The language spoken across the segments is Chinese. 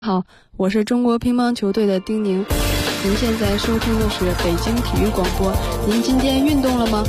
好，我是中国乒乓球队的丁宁。您现在收听的是北京体育广播。您今天运动了吗？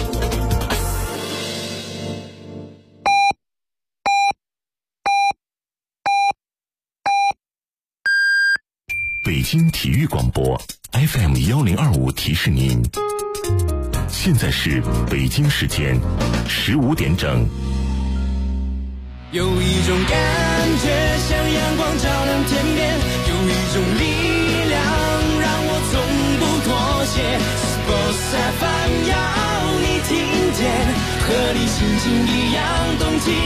北京体育广播 FM1025提示您，现在是北京时间15点整。 有一种感觉像阳光照亮天边，有一种力量让我从不妥协。Sports FM 要你听见，和你心情一样动起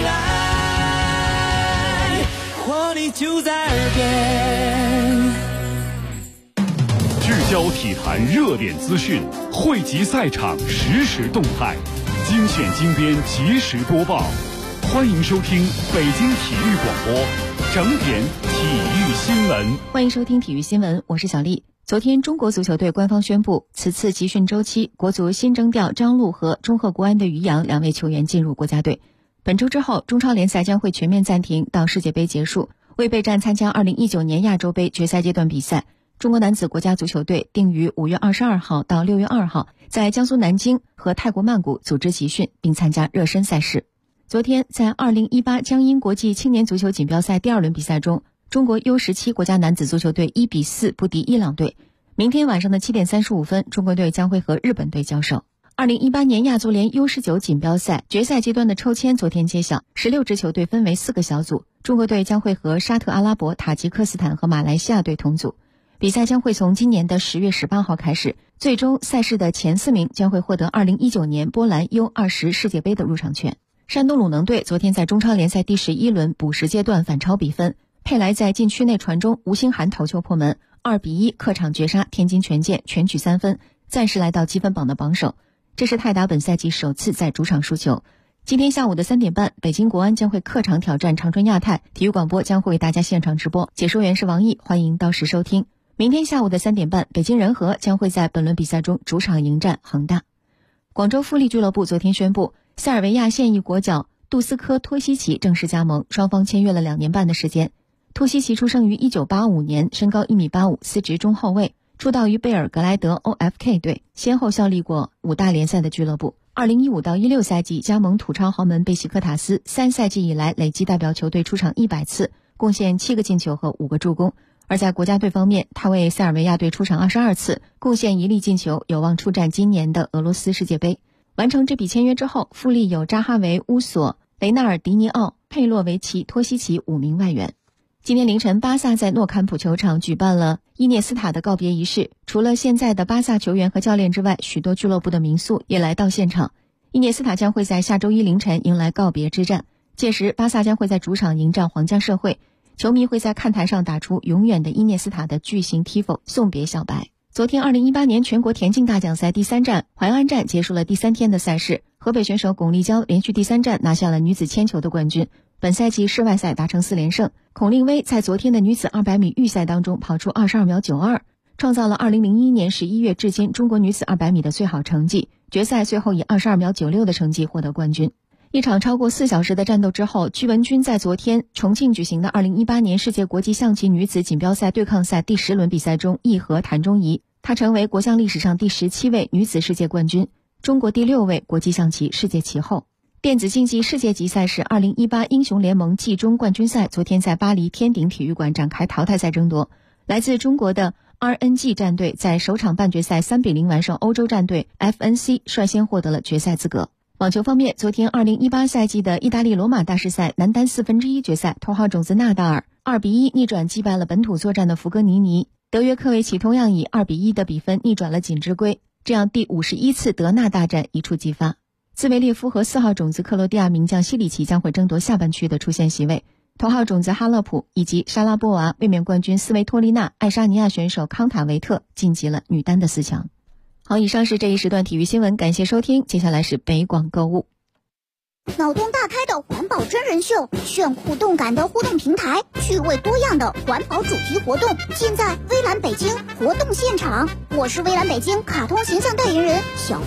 来，活力就在耳边。 聚焦体坛热点资讯，汇集赛场实时动态，精选精编及时播报。欢迎收听北京体育广播整点体育新闻。 欢迎收听体育新闻，我是小丽。昨天，中国足球队官方宣布，此次集训周期，国足新征调张路和中赫国安的于洋两位球员进入国家队。本周之后，中超联赛将会全面暂停到世界杯结束。为备战参加2019年亚洲杯决赛阶段比赛，中国男子国家足球队定于5月22号到6月2号在江苏南京和泰国曼谷组织集训，并参加热身赛事。昨天，在2018江阴国际青年足球锦标赛第2轮比赛中，中国 U17 国家男子足球队1比4不敌伊朗队。明天晚上的7点35分，中国队将会和日本队交手。2018年亚足联 U19 锦标赛决赛阶段的抽签昨天揭晓，16支球队分为4个小组，中国队将会和沙特阿拉伯、塔吉克斯坦和马来西亚队同组。比赛将会从今年的10月18号开始，最终赛事的前4名将会获得2019年波兰 U20 世界杯的入场券。山东鲁能队昨天在中超联赛第11轮补时阶段反超比分，佩莱在禁区内传中，吴兴涵头球破门，2比1客场绝杀天津权健，全取3分，暂时来到积分榜的榜首。这是泰达本赛季首次在主场输球。今天下午的3点半，北京国安将会客场挑战长春亚泰，体育广播将会为大家现场直播，解说员是王毅，欢迎到时收听。明天下午的3点半，北京人和将会在本轮比赛中主场迎战恒大。广州富力俱乐部昨天宣布，塞尔维亚现役国脚杜斯科托西奇正式加盟，双方签约了2年半的时间。托西奇出生于1985年，身高1.85米，司职中后卫，出道于贝尔格莱德 OFK 队，先后效力过5大联赛的俱乐部。2015到16赛季加盟土超豪门贝西克塔斯，3赛季以来累计代表球队出场100次，贡献7个进球和5个助攻。而在国家队方面，他为塞尔维亚队出场22次，贡献1粒进球，有望出战今年的俄罗斯世界杯。完成这笔签约之后，富力有扎哈维、乌索、雷纳尔迪尼奥、佩洛维奇、托西奇5名外援。今天凌晨，巴萨在诺坎普球场举办了伊涅斯塔的告别仪式，除了现在的巴萨球员和教练之外，许多俱乐部的名宿也来到现场。伊涅斯塔将会在下周一凌晨迎来告别之战，届时巴萨将会在主场迎战皇家社会，球迷会在看台上打出永远的伊涅斯塔的巨型 Tifo 送别小白。昨天2018年全国田径大奖赛第3站淮安站结束了第3天的赛事，河北选手巩立姣连续第3站拿下了女子铅球的冠军，本赛季室外赛达成4连胜。孔令威在昨天的女子200米预赛当中跑出22秒92，创造了2001年11月至今中国女子200米的最好成绩，决赛最后以22秒96的成绩获得冠军。一场超过4小时的战斗之后，鞠文君在昨天重庆举行的2018年世界国际象棋女子锦标赛对抗赛第10轮比赛中一和谭忠仪，她成为国象历史上第17位女子世界冠军，中国第6位国际象棋世界棋后。电子竞技世界级赛事2018英雄联盟季中冠军赛昨天在巴黎天鼎体育馆展开淘汰赛争夺，来自中国的 RNG 战队在首场半决赛3比0完胜欧洲战队 FNC， 率先获得了决赛资格。网球方面，昨天2018赛季的意大利罗马大师赛男单1/4决赛，头号种子纳达尔2比1逆转击败了本土作战的福格尼尼，德约科维奇同样以2比1的比分逆转了锦织圭，这样第51次德纳大战一触即发。兹维列夫和4号种子克罗地亚名将西里奇将会争夺下半区的出线席位，头号种子哈勒普以及莎拉波娃、卫冕冠军斯维托利娜、爱沙尼亚选手康塔维特晋级了女单的4强。好，以上是这一时段体育新闻，感谢收听，接下来是北广购物。 脑洞大开的环保真人秀，炫酷动感的互动平台，趣味多样的环保主题活动，现在微蓝北京活动现场，我是微蓝北京卡通形象代言人小薇。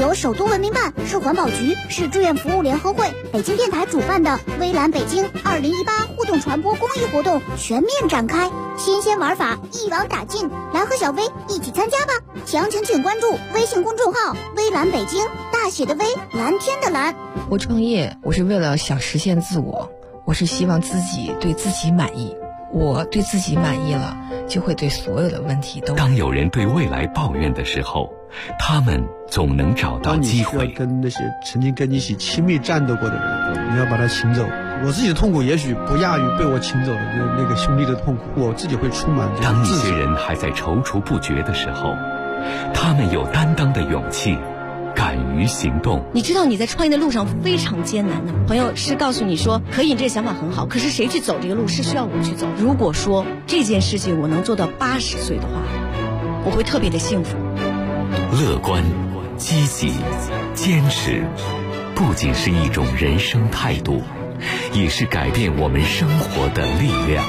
由首都文明办、市环保局、市志愿服务联合会、北京电台主办的微蓝北京2018互动传播公益活动全面展开，新鲜玩法一网打尽，来和小薇一起参加吧！详情请关注微信公众号微蓝北京，大写的微，蓝天的蓝。 我创业，我是为了想实现自我，我是希望自己对自己满意。我对自己满意了，就会对所有的问题都。 当有人对未来抱怨的时候，他们总能找到机会。 当你需要跟那些曾经跟你一起亲密战斗过的人，你要把他请走。我自己的痛苦也许不亚于被我请走的那个兄弟的痛苦，我自己会充满这种自责。 当一些人还在踌躇不决的时候，他们有担当的勇气，敢于行动。 你知道你在创业的路上非常艰难的，朋友是告诉你说可以，这个想法很好，可是谁去走这个路是需要我去走。如果说这件事情我能做到80岁的话，我会特别的幸福。 乐观、积极、坚持，不仅是一种人生态度，也是改变我们生活的力量。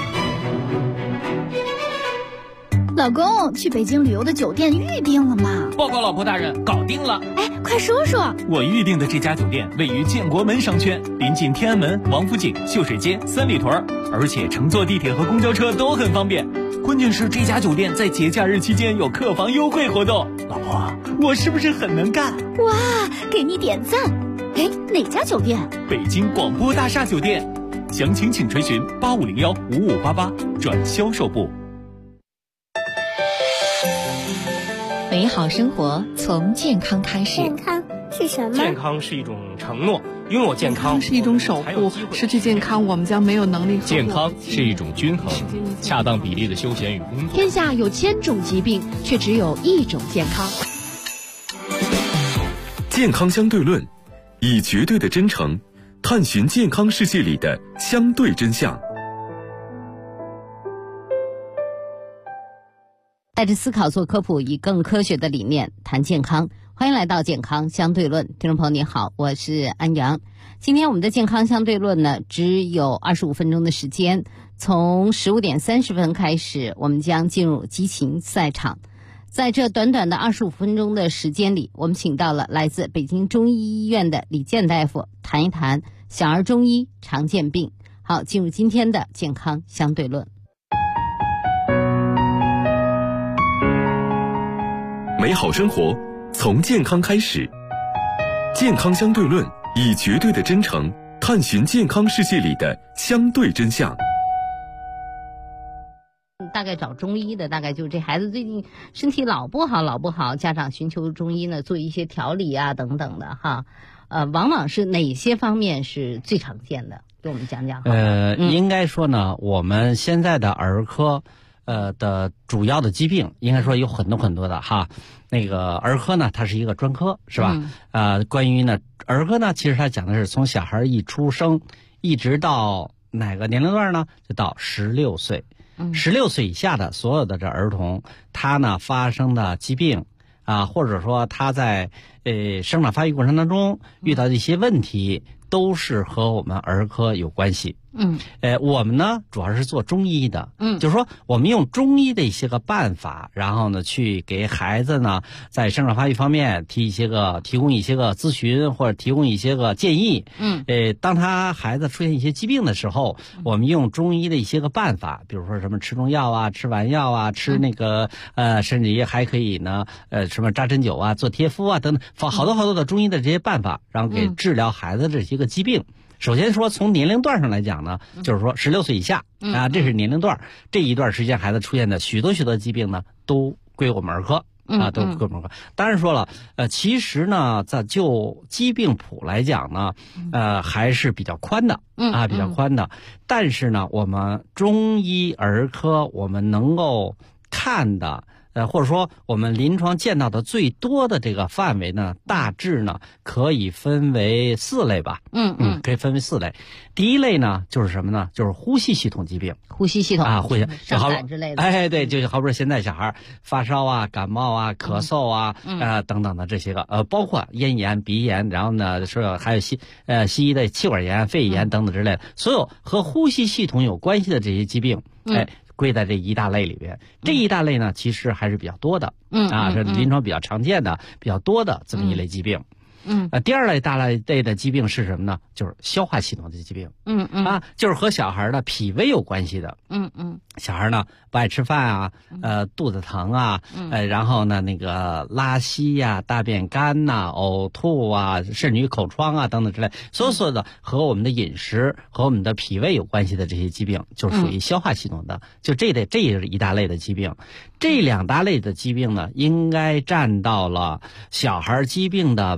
老公，去北京旅游的酒店预定了吗？ 报告老婆大人，搞定了。 哎，快说说。 我预定的这家酒店位于建国门商圈，临近天安门、王府井、秀水街、三里屯，而且乘坐地铁和公交车都很方便。关键是这家酒店在节假日期间有客房优惠活动。老婆，我是不是很能干？ 哇，给你点赞。哎，哪家酒店？ 北京广播大厦酒店。详情请垂询8501-5588转销售部。 美好生活从健康开始。 健康是什么？ 健康是一种承诺，拥有健康是一种守护，失去健康我们将没有能力。 健康是一种均衡，恰当比例的休闲与工作。 天下有1000种疾病，却只有1种健康。 健康相对论，以绝对的真诚探寻健康世界里的相对真相。 带着思考做科普，以更科学的理念谈健康。欢迎来到健康相对论，听众朋友你好，我是安阳。今天我们的健康相对论呢，只有25分钟的时间，从15点30分开始，我们将进入激情赛场。在这短短的25分钟的时间里，我们请到了来自北京中医医院的李健大夫，谈一谈小儿中医常见病。好，进入今天的健康相对论。 美好生活从健康开始，健康相对论，以绝对的真诚探寻健康世界里的相对真相。 大概找中医的，大概就是这孩子最近身体老不好，家长寻求中医呢做一些调理啊等等的哈。往往是哪些方面是最常见的？给我们讲讲。 应该说呢，我们现在的儿科的主要的疾病，应该说有很多的哈。那个儿科呢，它是一个专科，是吧？关于呢儿科呢，其实它讲的是从小孩一出生一直到哪个年龄段呢？就到16岁。16岁以下的所有的这儿童，他呢发生的疾病啊，或者说他在生长发育过程当中遇到的一些问题，都是和我们儿科有关系。我们呢主要是做中医的，就是说我们用中医的一些个办法，然后呢去给孩子呢在生长发育方面提供一些个咨询，或者提供一些个建议。当他孩子出现一些疾病的时候，我们用中医的一些个办法，比如说什么吃中药啊，吃丸药啊，吃那个甚至于还可以呢什么扎针灸啊，做贴敷啊等等，好多的中医的这些办法，然后给治疗孩子这些个疾病。首先说从年龄段上来讲呢，就是说16岁以下啊，这是年龄段，这一段时间孩子出现的许多疾病呢，都归我们儿科啊，都归我们儿科。当然说了，其实呢，在就疾病谱来讲呢，还是比较宽的啊，比较宽的。但是呢，我们中医儿科我们能够看的。或者说我们临床见到的最多的这个范围呢，大致呢可以分为4类吧。可以分为4类。第一类呢就是什么呢？就是呼吸系统疾病。 呼吸系统啊， 伤感之类的。 对，就好比说现在小孩发烧啊、感冒啊、咳嗽啊，等等的这些个包括咽炎、鼻炎，然后呢说还有西医的气管炎、肺炎等等之类的，所有和呼吸系统有关系的这些疾病。 归在这一大类里边。这一大类呢，其实还是比较多的，这临床比较常见的、比较多的这么一类疾病。第二类大类的疾病是什么呢？就是消化系统的疾病。就是和小孩的脾胃有关系的。小孩呢不爱吃饭啊，肚子疼啊，然后呢那个拉稀呀、大便干呐、呕吐啊，甚至于口疮啊等等之类，所有的和我们的饮食和我们的脾胃有关系的这些疾病，就属于消化系统的。就这也是一大类的疾病。这两大类的疾病呢，应该占到了小孩疾病的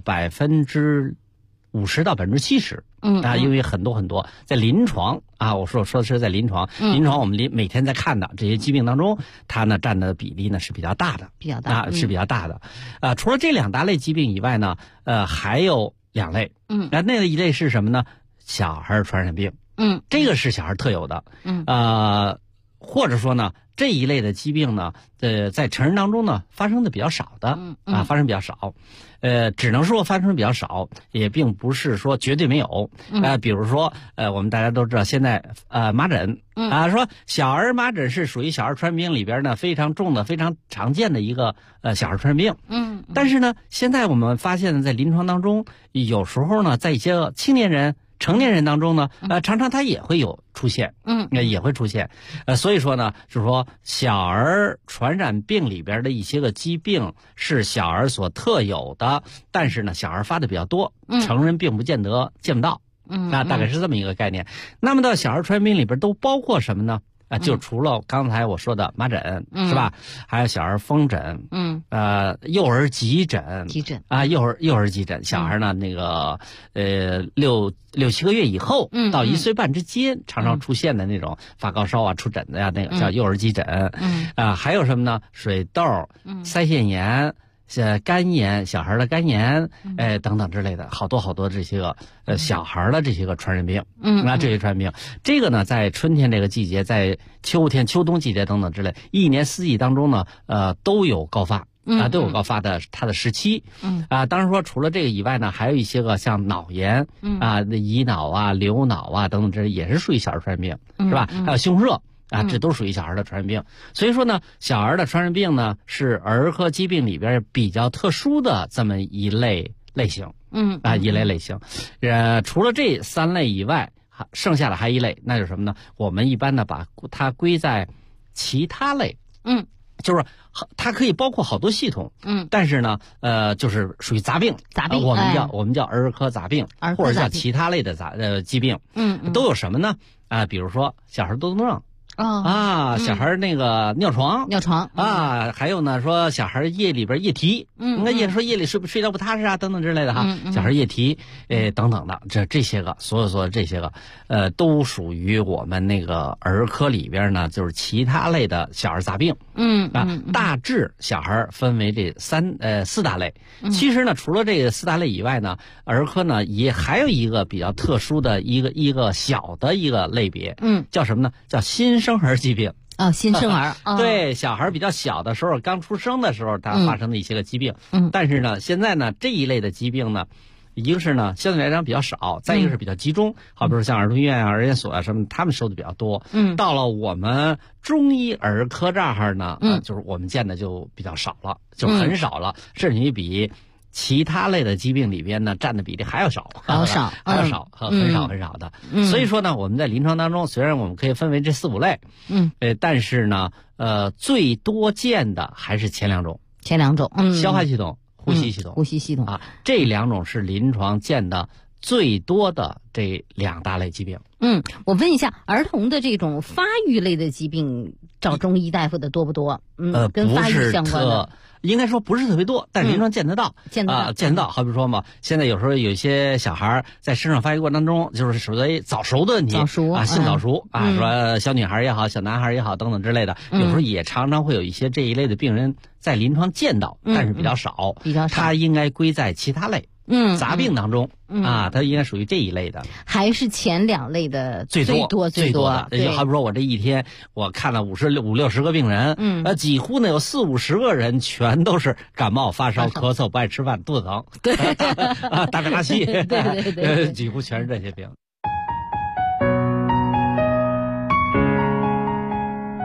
50%到70%。因为很多在临床啊，我说的是在临床，我们每天在看的这些疾病当中，它呢占的比例呢是比较大的，是比较大的。除了这两大类疾病以外呢，还有2类。那一类是什么呢？小孩传染病。这个是小孩特有的。或者说呢，这一类的疾病呢，在成人当中呢发生的比较少的，发生比较少。只能说发生比较少，也并不是说绝对没有。比如说我们大家都知道现在麻疹说小儿麻疹是属于小儿传染病里边呢非常重的、非常常见的一个小儿传染病。但是呢，现在我们发现呢，在临床当中，有时候呢，在一些青年人、成年人当中呢，常常它也会有出现，也会出现。所以说呢，就是说小儿传染病里边的一些个疾病是小儿所特有的，但是呢，小儿发的比较多，成人并不见不到。大概是这么一个概念。那么到小儿传染病里边都包括什么呢？就除了刚才我说的麻疹，是吧？还有小儿风疹，幼儿急诊，幼儿急诊，小孩呢那个6、7个月以后到1岁半之间，常常出现的那种发高烧啊、出疹子呀，那个叫幼儿急诊。还有什么呢？水痘、腮腺炎。肝炎，小孩的肝炎，等等之类的，好多这些个小孩的这些个传染病。这些传染病，这个呢，在春天这个季节，在秋天、秋冬季节等等之类，一年四季当中呢，都有高发。都有高发的它的时期。当然说除了这个以外呢，还有一些个像脑炎乙脑啊、流脑啊等等，这也是属于小儿传染病，是吧？还有胸热。这都属于小孩的传染病。所以说呢，小儿的传染病呢是儿科疾病里边比较特殊的这么一类型。一类型。除了这3类以外，剩下的还一类，那就是什么呢？我们一般呢把它归在其他类。就是它可以包括好多系统。但是呢，就是属于杂病。我们叫儿科杂病，或者叫其他类的疾病。都有什么呢？比如说小孩多动症。小孩那个尿床还有呢，说小孩夜里边夜啼，也说夜里睡觉不踏实啊，等等之类的哈。小孩夜啼，等等的，这些个所有这些个，都属于我们那个儿科里边呢，就是其他类的小儿杂病。大致小孩分为这4大类。其实呢，除了这个4大类以外呢，儿科呢也还有一个比较特殊的一个小的一个类别。叫什么呢？叫新生儿疾病。 新生儿。 对，小孩比较小的时候，刚出生的时候，他发生的一些个疾病。但是呢，现在呢这一类的疾病呢，一个是呢相对来讲比较少，再一个是比较集中。好比说像儿童医院啊、儿研所啊什么，他们收的比较多。到了我们中医儿科这儿呢，就是我们见的就比较少了，就很少了，甚至于比其他类的疾病里边呢，占的比例还要少，很少的。所以说呢，我们在临床当中，虽然我们可以分为这4、5类，但是呢，最多见的还是前2种，消化系统、呼吸系统这2种是临床见的最多的这2大类疾病。 我问一下，儿童的这种发育类的疾病，找中医大夫的多不多？跟发育相关的。 应该说不是特别多，但临床见得到，见得到。好比说嘛，现在有时候有一些小孩在生长发育过程当中，就是属于早熟的问题，性早熟说小女孩也好，小男孩也好等等之类的，有时候也常常会有一些这一类的病人在临床见到，但是比较少。它应该归在其他类。杂病当中它应该属于这一类的， 还是前2类的最多的。好比说我这一天我看了50、60个病人，几乎呢有40、50个人全都是感冒、发烧、咳嗽、不爱吃饭、肚子疼，大便拉稀， 对， 几乎全是这些病。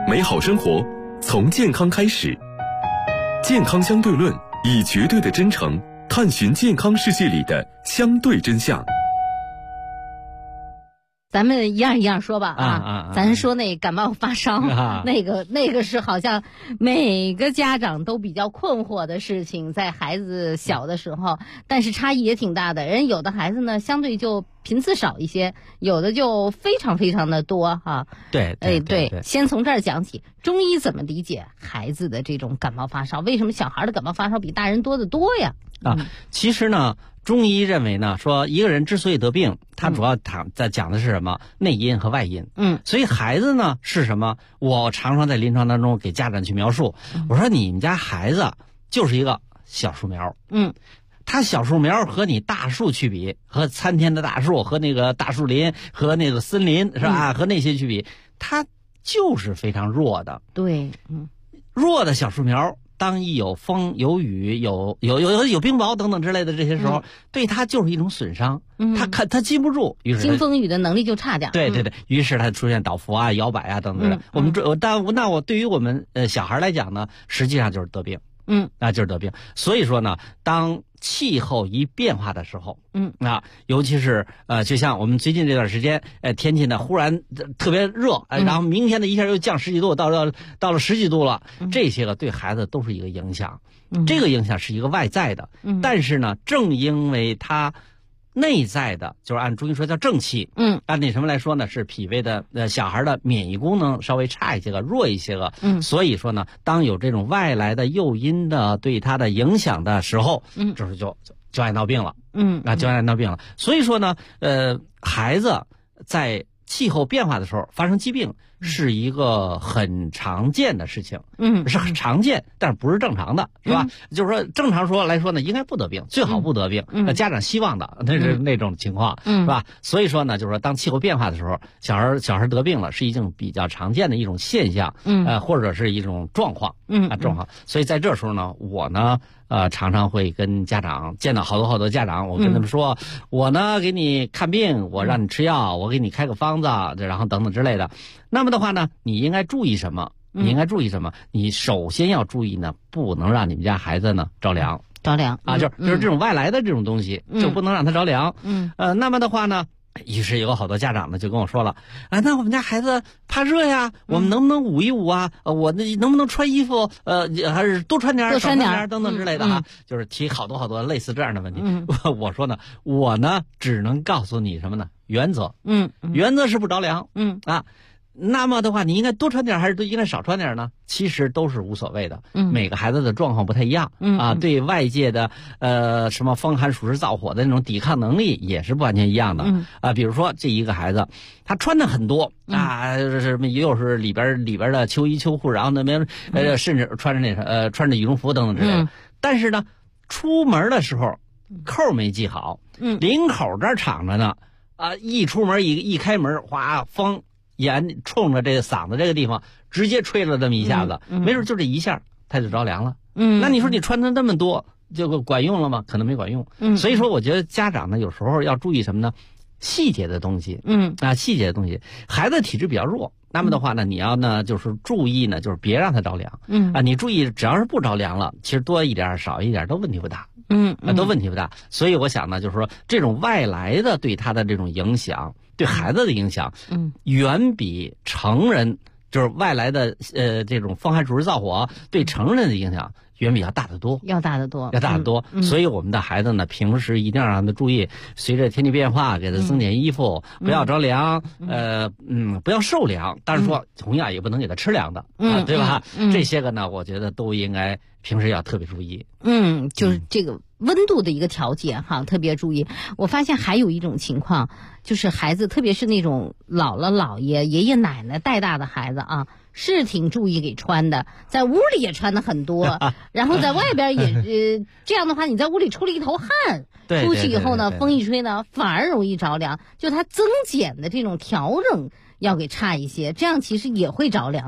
美好生活从健康开始。健康相对论，以绝对的真诚探寻健康世界里的相对真相。 咱们一样一样说吧咱说那感冒发烧那个是好像每个家长都比较困惑的事情，在孩子小的时候，但是差异也挺大的。人有的孩子呢相对就频次少一些，有的就非常非常的多哈。 对， 先从这儿讲起。中医怎么理解孩子的这种感冒发烧？为什么小孩的感冒发烧比大人多得多呀？ 其实呢，中医认为呢，说一个人之所以得病，他主要在讲的是什么？内因和外因。所以孩子呢是什么？我常常在临床当中给家长去描述，我说你们家孩子就是一个小树苗。他小树苗和你大树去比，和参天的大树，和那个大树林，和那个森林是吧？和那些去比，他就是非常弱的。 对， 弱的小树苗。当一有风有雨有冰雹等等之类的这些时候，对他就是一种损伤。他禁不住，于是经风雨的能力就差点。 对，于是他出现倒伏啊、摇摆啊等等。我对于我们小孩来讲呢，实际上就是得病。就是得病。所以说呢，当气候一变化的时候，尤其是就像我们最近这段时间，天气呢忽然特别热，然后明天呢一下又降10几度，到了10几度了，这些个对孩子都是一个影响。这个影响是一个外在的，但是呢，正因为它内在的，就是按中医说叫正气，按那什么来说呢，是脾胃的小孩的免疫功能稍微差一些个，弱一些个，所以说呢，当有这种外来的诱因的对他的影响的时候，这时候就爱闹病了，就爱闹病了。所以说呢，孩子在气候变化的时候发生疾病是一个很常见的事情，是很常见，但是不是正常的，是吧？就是说正常来说呢，应该不得病，最好不得病，家长希望的那是那种情况，是吧？所以说呢，就是说当气候变化的时候，小孩得病了，是一种比较常见的一种现象，或者是一种状况，状况。所以在这时候呢，我呢常常会跟家长见到好多家长，我跟他们说，我呢给你看病，我让你吃药，我给你开个方子，然后等等之类的。那么的话呢，你应该注意什么？你首先要注意呢，不能让你们家孩子呢着凉就是这种外来的这种东西，就不能让他着凉。那么的话呢，于是有好多家长呢就跟我说了，那我们家孩子怕热呀，我们能不能捂一捂啊？我能不能穿衣服？还是多穿点，少穿点等等之类的就是提好多类似这样的问题。我说呢，我呢只能告诉你什么呢？原则，原则是不着凉，那么的话，你应该多穿点还是应该少穿点呢？其实都是无所谓的，每个孩子的状况不太一样，对外界的什么风寒暑湿燥火的那种抵抗能力也是不完全一样的，比如说这一个孩子，他穿的很多什么又是里边的秋衣秋裤，然后那边甚至穿着羽绒服等等之类的，但是呢，出门的时候扣没系好，领口这儿敞着呢，一出门一开门，哗，风冲着这个嗓子这个地方直接吹了这么一下子，没准就这一下他就着凉了。那你说你穿的那么多就管用了吗？可能没管用。所以说我觉得家长呢有时候要注意什么呢？细节的东西。细节的东西，孩子体质比较弱，那么的话呢，你要呢就是注意呢，就是别让他着凉。你注意，只要是不着凉了，其实多一点少一点都问题不大。都问题不大。所以我想呢，就是说这种外来的对他的这种影响，对孩子的影响，远比成人就是外来的这种风寒暑湿燥火对成人的影响远比要大得多，要大得多。所以我们的孩子呢，平时一定要让他注意，随着天气变化，给他增点衣服，不要着凉，不要受凉。但是说，同样也不能给他吃凉的，对吧？这些个呢，我觉得都应该平时要特别注意。 就是这个温度的一个调节哈，特别注意。我发现还有一种情况，就是孩子，特别是那种姥姥姥爷、爷爷奶奶带大的孩子啊。是挺注意给穿的，在屋里也穿的很多，然后在外边也这样的话，你在屋里出了一头汗，出去以后呢，风一吹呢，反而容易着凉。就它增减的这种调整要给差一些，这样其实也会着凉的。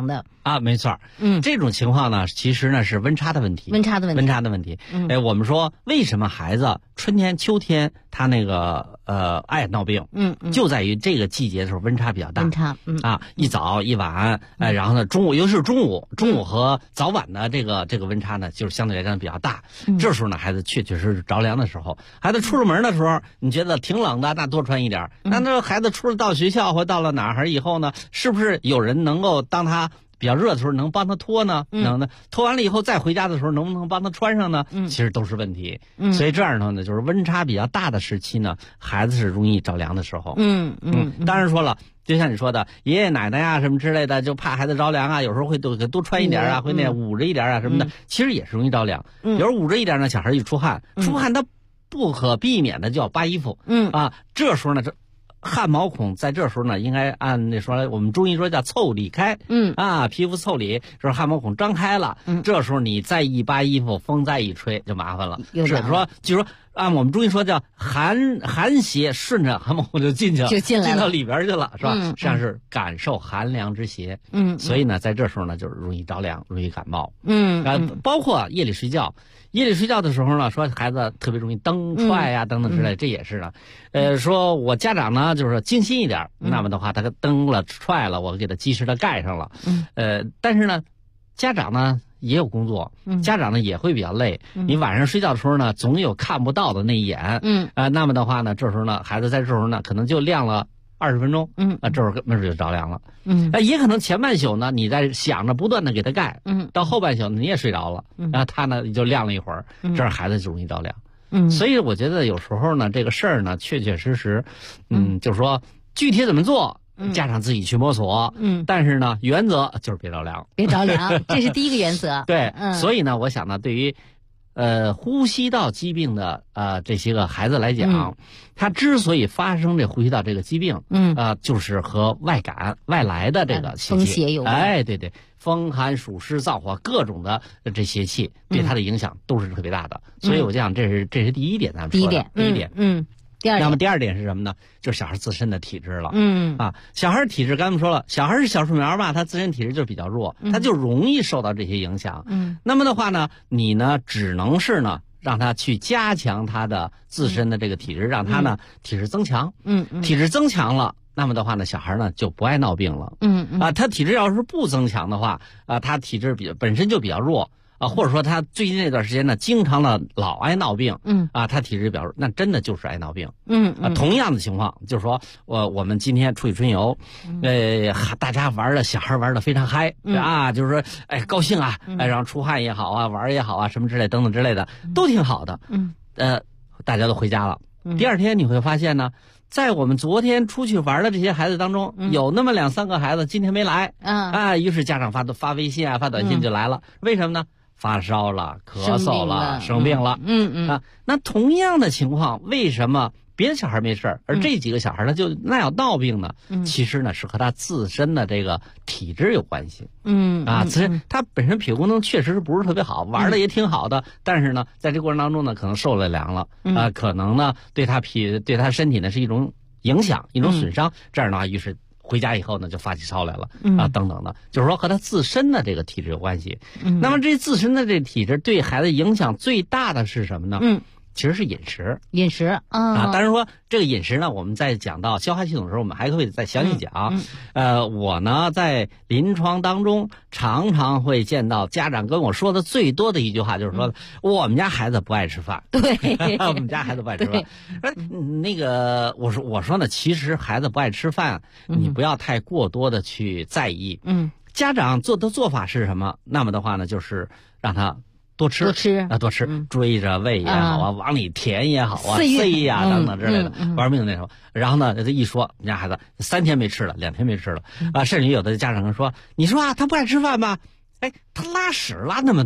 啊，没错。这种情况呢，其实呢是温差的问题。 温差的问题。 我们说为什么孩子春天、秋天他那个爱闹病？就在于这个季节的时候温差比较大。一早一晚，然后呢中午，尤其是中午和早晚的这个温差呢，就是相对来讲比较大。这时候呢，孩子确实是着凉的时候。孩子出了门的时候，你觉得挺冷的，那多穿一点。那孩子出了到学校或到了哪儿以后呢，是不是有人能够当他比较热的时候能帮他脱呢？脱完了以后再回家的时候能不能帮他穿上呢？其实都是问题。所以这样呢，就是温差比较大的时期呢，孩子是容易着凉的时候。当然说了，就像你说的，爷爷奶奶呀什么之类的，就怕孩子着凉啊，有时候会多穿一点啊，会那捂着一点啊什么的，其实也是容易着凉。有时候捂着一点呢，小孩一出汗，他不可避免的就要扒衣服。这时候呢，汗毛孔在这时候呢，应该按那说我们中医说叫腠理开。皮肤腠理，就是汗毛孔张开了。这时候你再一扒衣服，风再一吹就麻烦了。是说，就是说按我们中医说叫寒邪顺着汗毛孔就进去了，进到里边去了，是吧？实际上是感受寒凉之邪。所以呢，在这时候呢，就是容易着凉，容易感冒。包括夜里睡觉。夜里睡觉的时候呢，说孩子特别容易蹬踹呀等等之类，这也是的。说我家长呢就是精心一点，那么的话他蹬了踹了，我给他及时的盖上了。但是呢，家长呢也有工作，家长呢也会比较累。你晚上睡觉的时候呢，总有看不到的那一眼。那么的话呢，这时候呢，孩子在这时候呢，可能就亮了20分钟。这时候没准就着凉了。也可能前半宿呢，你在想着不断的给他盖。到后半宿你也睡着了。然后他呢就亮了一会儿，这样孩子就容易着凉。所以我觉得有时候呢，这个事儿呢，确确实实，就是说具体怎么做，家长自己去摸索。但是呢，原则就是别着凉， 别着凉，这是第一个原则。 对，所以呢，我想呢，对于呼吸道疾病的这些个孩子来讲，他之所以发生这呼吸道这个疾病，就是和外来的这个风邪有关。 对，风寒暑湿燥火各种的这邪气对他的影响都是特别大的。所以我讲这是第一点，咱们说的第一点。那么第二点是什么呢？就是小孩自身的体质了。小孩体质，刚才我们说了，小孩是小树苗吧，他自身体质就比较弱，他就容易受到这些影响。那么的话呢，你呢只能是呢让他去加强他的自身的这个体质，让他呢体质增强。体质增强了，那么的话呢，小孩呢就不爱闹病了。他体质要是不增强的话，他体质本身就比较弱。或者说他最近这段时间呢，经常的老爱闹病。他体质比较弱，那真的就是爱闹病。同样的情况就是说，我们今天出去春游，大家玩的小孩玩的非常嗨。就是说高兴啊，然后出汗也好啊，玩也好啊，什么之类等等之类的都挺好的。大家都回家了。第二天你会发现呢，在我们昨天出去玩的这些孩子当中，有那么2-3个孩子今天没来。于是家长发微信发短信就来了。为什么呢？发烧了，咳嗽了，生病了。那同样的情况，为什么别的小孩没事而这几个小孩呢就那样闹病呢？其实呢是和他自身的这个体质有关系。自身他本身脾功能确实是不是特别好，玩的也挺好的，但是呢在这过程当中呢，可能受了凉了。可能呢对他身体呢是一种影响，一种损伤。这样的话，于是回家以后呢就发起烧来了。等等的，就是说和他自身的这个体质有关系。那么这自身的这体质对孩子影响最大的是什么呢？其实是饮食。当然说这个饮食呢，我们在讲到消化系统的时候，我们还会再详细讲。我呢在临床当中常常会见到家长跟我说的最多的一句话就是说，我们家孩子不爱吃饭。 对， 我们家孩子不爱吃饭。那个我说呢，其实孩子不爱吃饭，你不要太过多的去在意。家长做的做法是什么？那么的话呢，就是让他多吃，追着喂也好啊，往里填也好啊，塞呀等等之类的，玩命那种。然后呢，这一说，我们家孩子3天没吃了，2天没吃了，甚至有的家长说，你说他不爱吃饭吧？他拉屎拉那么多，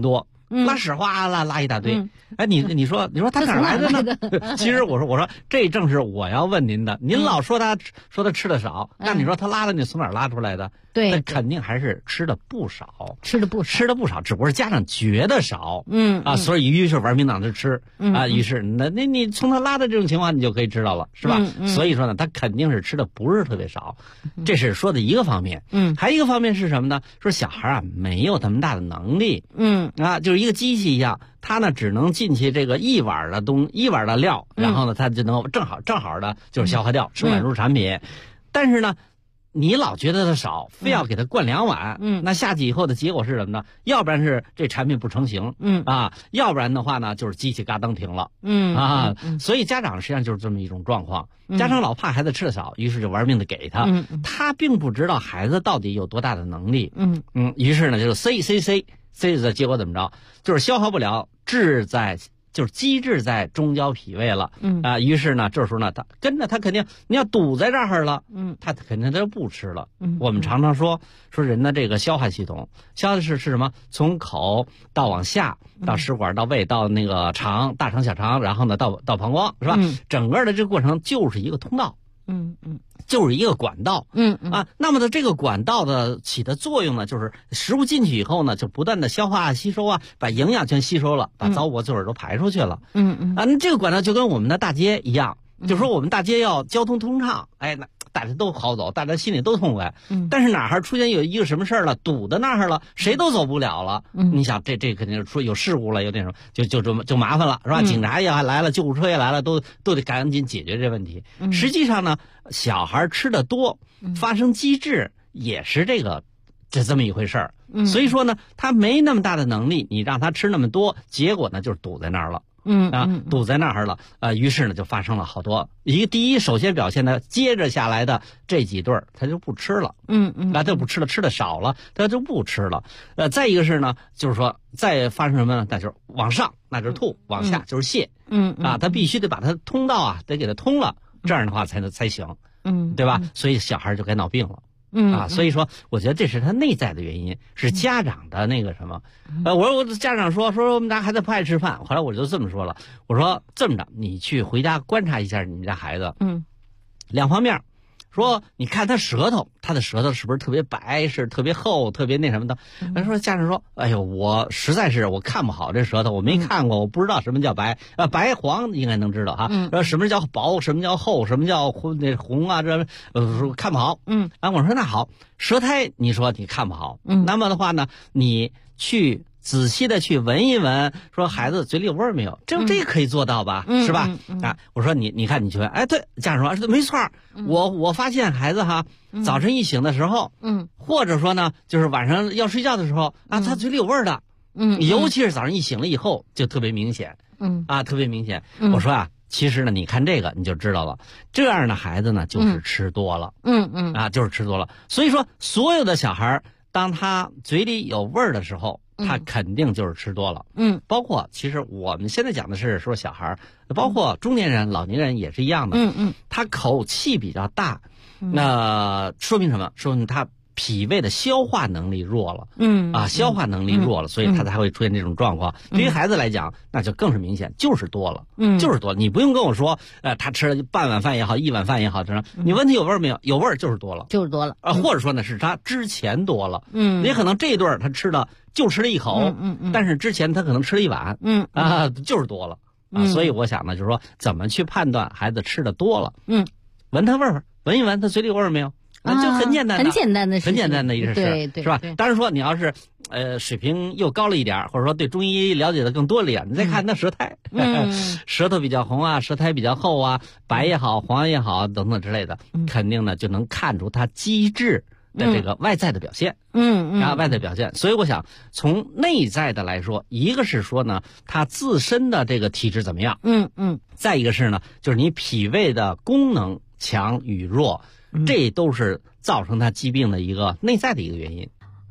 拉屎哗拉一大堆。哎，你说他哪来的呢？其实我说这正是我要问您的。您老说他吃的少，那你说他拉的你从哪儿拉出来的？ 对， 那肯定还是吃的不少， 吃的不少，只不过是家长觉得少，所以于是玩命让他吃，于是那你从他拉的这种情况，你就可以知道了，是吧？所以说呢，他肯定是吃的不是特别少，这是说的一个方面。还有一个方面是什么呢？说小孩啊没有那么大的能力，就是一个机器一样，他呢只能进去这个一碗的料，然后呢他就能正好的就是消化掉，吃软入产品，但是呢。你老觉得它少，非要给它灌2碗，那下去以后的结果是什么呢？要不然是这产品不成型，要不然的话呢，就是机器嘎噔停了，所以家长实际上就是这么一种状况。家长老怕孩子吃的少，于是就玩命的给他，他并不知道孩子到底有多大的能力，于是呢就是塞的结果怎么着？就是消化不了，就是机制在中焦脾胃了，于是呢，这时候呢，他肯定你要堵在这儿了，他肯定他就不吃了。我们常常说人的这个消化系统，消化是什么？从口到往下，到食管，到胃，到那个肠，大肠、小肠，然后呢到膀胱，是吧？整个的这个过程就是一个通道。就是一个管道，那么的这个管道的起的作用呢，就是食物进去以后呢，就不断的消化吸收啊，把营养全吸收了，把糟粕就是都排出去了，那这个管道就跟我们的大街一样，就是说我们大街要交通通畅，哎，那大家都好走，大家心里都痛快，但是哪儿出现有一个什么事儿了，堵在那儿了，谁都走不了了，你想这肯定是出有事故了，有那种就麻烦了，是吧？警察也来了，救护车也来了，都得赶紧解决这问题。实际上呢，小孩吃的多，发生机制也是这么一回事儿。所以说呢，他没那么大的能力，你让他吃那么多，结果呢就是堵在那儿了。堵在那儿了，于是呢就发生了好多第一首先表现的，接着下来的这几对儿他就不吃了，他就不吃了，吃的少了，他就不吃了。再一个是呢，就是说再发生什么呢？那就是往上，那就是吐；往下就是泻，他必须得把他通道啊得给他通了，这样的话才行，对吧？所以小孩就该闹病了。所以说，我觉得这是他内在的原因，是家长的那个什么。我家长说我们家孩子不爱吃饭，后来我就这么说了，我说这么着，你去回家观察一下你们家孩子，两方面。说你看他的舌头是不是特别白，是特别厚，特别那什么的？说家长说，哎呦，我实在是我看不好这舌头，我没看过，我不知道什么叫白，白黄应该能知道哈。说什么叫薄，什么叫厚，什么叫红啊？这看不好。我说那好，舌苔你说你看不好，那么的话呢，你去仔细的去闻一闻，说孩子嘴里有味儿没有？这可以做到吧？是吧？我说你看你去闻，哎，对，家长说没错，我发现孩子哈，早晨一醒的时候，或者说呢，就是晚上要睡觉的时候啊，他嘴里有味儿的，尤其是早上一醒了以后就特别明显，特别明显。我说啊，其实呢，你看这个你就知道了，这样的孩子呢就是吃多了，就是吃多了。所以说，所有的小孩当他嘴里有味儿的时候，他肯定就是吃多了。包括其实我们现在讲的是说小孩，包括中年人、老年人也是一样的。他口气比较大，那说明什么？说明他脾胃的消化能力弱了。消化能力弱了，所以他才会出现这种状况。对于孩子来讲，那就更是明显，就是多了。就是多了。你不用跟我说，他吃了半碗饭也好，1碗饭也好，你问他有味儿没有？有味儿就是多了， 就是多了。 或者说呢，是他之前多了。也可能这一顿他吃了一口，但是之前他可能吃了1碗，就是多了。所以我想呢，就是说怎么去判断孩子吃的多了？闻他味儿，闻一闻他嘴里有味儿没有？就很简单的， 很简单的事情， 很简单的一个事，是吧？当然说你要是水平又高了一点，或者说对中医了解的更多了一点，你再看那舌苔，舌头比较红啊，舌苔比较厚啊，白也好，黄也好等等之类的，肯定呢就能看出它机制的这个外在的表现，外在表现。所以我想从内在的来说，一个是说呢，他自身的这个体质怎么样，再一个是呢，就是你脾胃的功能强与弱，这都是造成他疾病的一个内在的一个原因。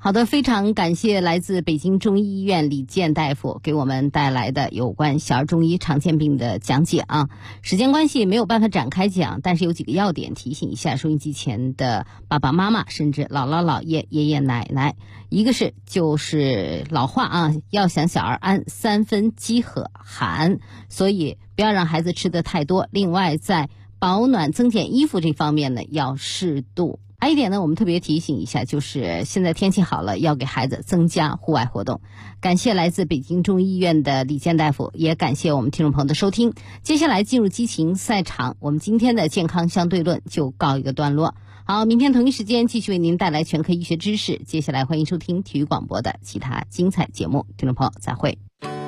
好的，非常感谢来自北京中医医院李健大夫给我们带来的有关小儿中医常见病的讲解啊。时间关系没有办法展开讲，但是有几个要点提醒一下收音机前的爸爸妈妈，甚至姥姥姥爷、爷爷奶奶。一个就是老话啊，要想小儿安，3分饥和寒，所以不要让孩子吃得太多。另外，在保暖增减衣服这方面呢，要适度。还有一点呢，我们特别提醒一下，就是现在天气好了，要给孩子增加户外活动。感谢来自北京中医院的李健大夫，也感谢我们听众朋友的收听。接下来进入激情赛场，我们今天的健康相对论就告一个段落。好，明天同一时间继续为您带来全科医学知识。接下来欢迎收听体育广播的其他精彩节目，听众朋友再会。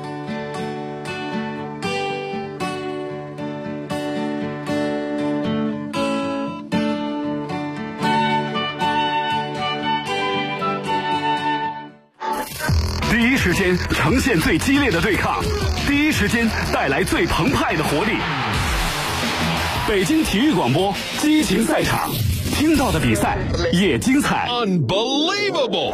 第一时间呈现最激烈的对抗，第一时间带来最澎湃的活力。北京体育广播激情赛场，听到的比赛也精彩。 Unbelievable！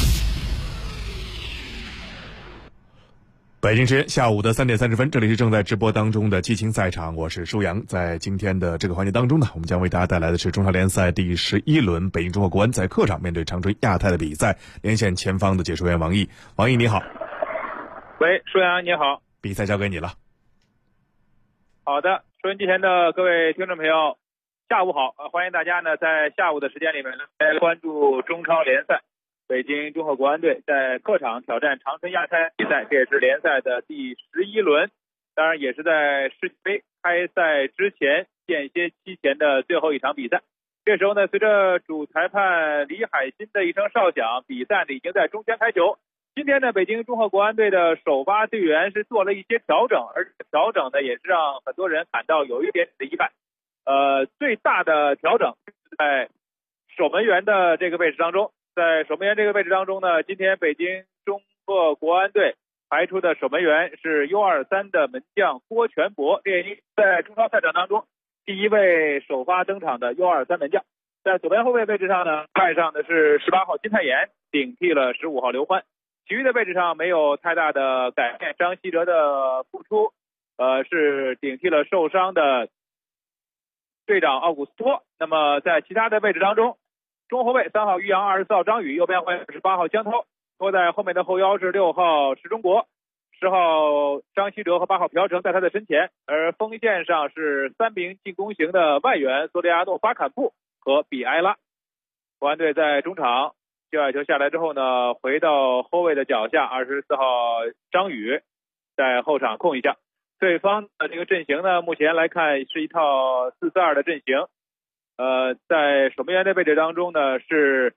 北京时间下午的3点30分，这里是正在直播当中的激情赛场，我是舒阳。在今天的这个环节当中呢，我们将为大家带来的是中超联赛第11轮，北京中赫国安在客场面对长春亚泰的比赛。连线前方的解说员王毅，王毅你好。 喂，舒阳你好。 比赛交给你了。 好的，收音机前的各位听众朋友，下午好，欢迎大家呢在下午的时间里面来关注中超联赛。北京中赫国安队在客场挑战长春亚泰比赛，这也是联赛的第11轮，当然也是在世界杯开赛之前间歇期前的最后一场比赛。这时候呢，随着主裁判李海鑫的一声哨响，比赛呢已经在中间开球。今天呢，北京中赫国安队的首发队员是做了一些调整，而调整呢也是让很多人感到有一点的意外。最大的调整是在守门员的这个位置当中。在守门员这个位置当中呢，今天北京中赫国安队排出的守门员是 U23 的门将郭全博，这也是在中超赛场当中第一位首发登场的 U23 门将。在左边后卫位置上呢，派上的是18号金泰妍，顶替了15号刘欢。其余的位置上没有太大的改变，张稀哲的复出是顶替了受伤的队长奥古斯托。那么在其他的位置当中，中后卫3号于洋，24号张宇，右边后卫18号江涛，拖在后面的后腰是6号石中国，10号张稀哲和8号朴成在他的身前，而锋线上是3名进攻型的外援索里亚诺、巴坎布和比埃拉。国安队在中场界外球下来之后呢，回到后卫的脚下，24号张宇在后场控一下。对方的这个阵型呢，目前来看是一套4-4-2的阵型。在守门员的位置当中呢是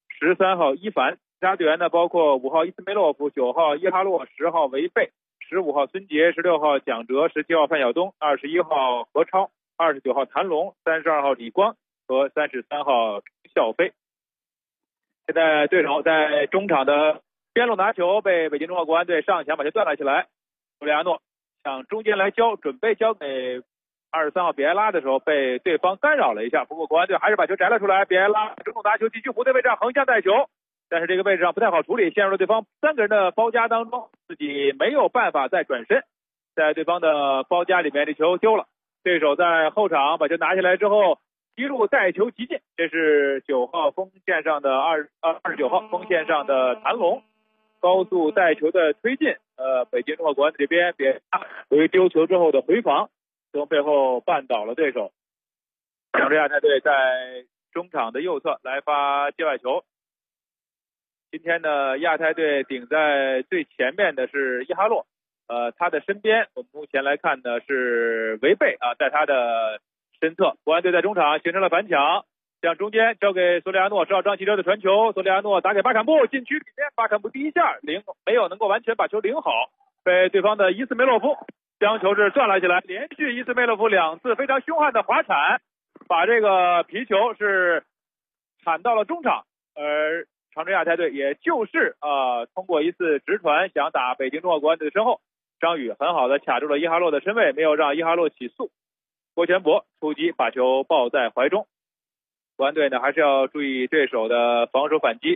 13号伊凡，其他队员呢包括5号伊斯梅洛夫、9号伊哈洛、10号维贝、15号孙杰、16号蒋哲、17号范晓东、21号何超、29号谭龙、32号李光和33号肖飞。现在对手在中场的边路拿球，被北京中赫国安队上抢把球断了起来，苏利亚诺向中间来交，准备交给23号比埃拉的时候被对方干扰了一下，不过国安队还是把球摘了出来。比埃拉中路拿球继续弧对位置上横向带球，但是这个位置上不太好处理，陷入了对方3个人的包夹当中，自己没有办法再转身，在对方的包夹里面这球丢了。对手在后场把球拿下来之后一路带球急进，这是9号锋线上的29号锋线上的谭龙高速带球的推进。北京中赫国安这边别由于丢球之后的回防，从背后绊倒了对手。长春亚泰队在中场的右侧来发界外球。今天的亚泰队顶在最前面的是伊哈洛，他的身边我们目前来看呢是维贝在他的身侧。国安队在中场形成了反抢，向中间交给索里亚诺，10号张稀哲的传球，索里亚诺打给巴坎布，禁区里面巴坎布第一下没有能够完全把球领好，被对方的伊斯梅洛夫将球是转了起来，连续伊斯梅洛夫2次非常凶悍的滑铲，把这个皮球是铲到了中场，而长春亚泰队也就是通过一次直传想打北京中赫国安队的身后，张宇很好的卡住了伊哈洛的身位，没有让伊哈洛起速。郭全博出击把球抱在怀中。国安队呢还是要注意对手的防守反击，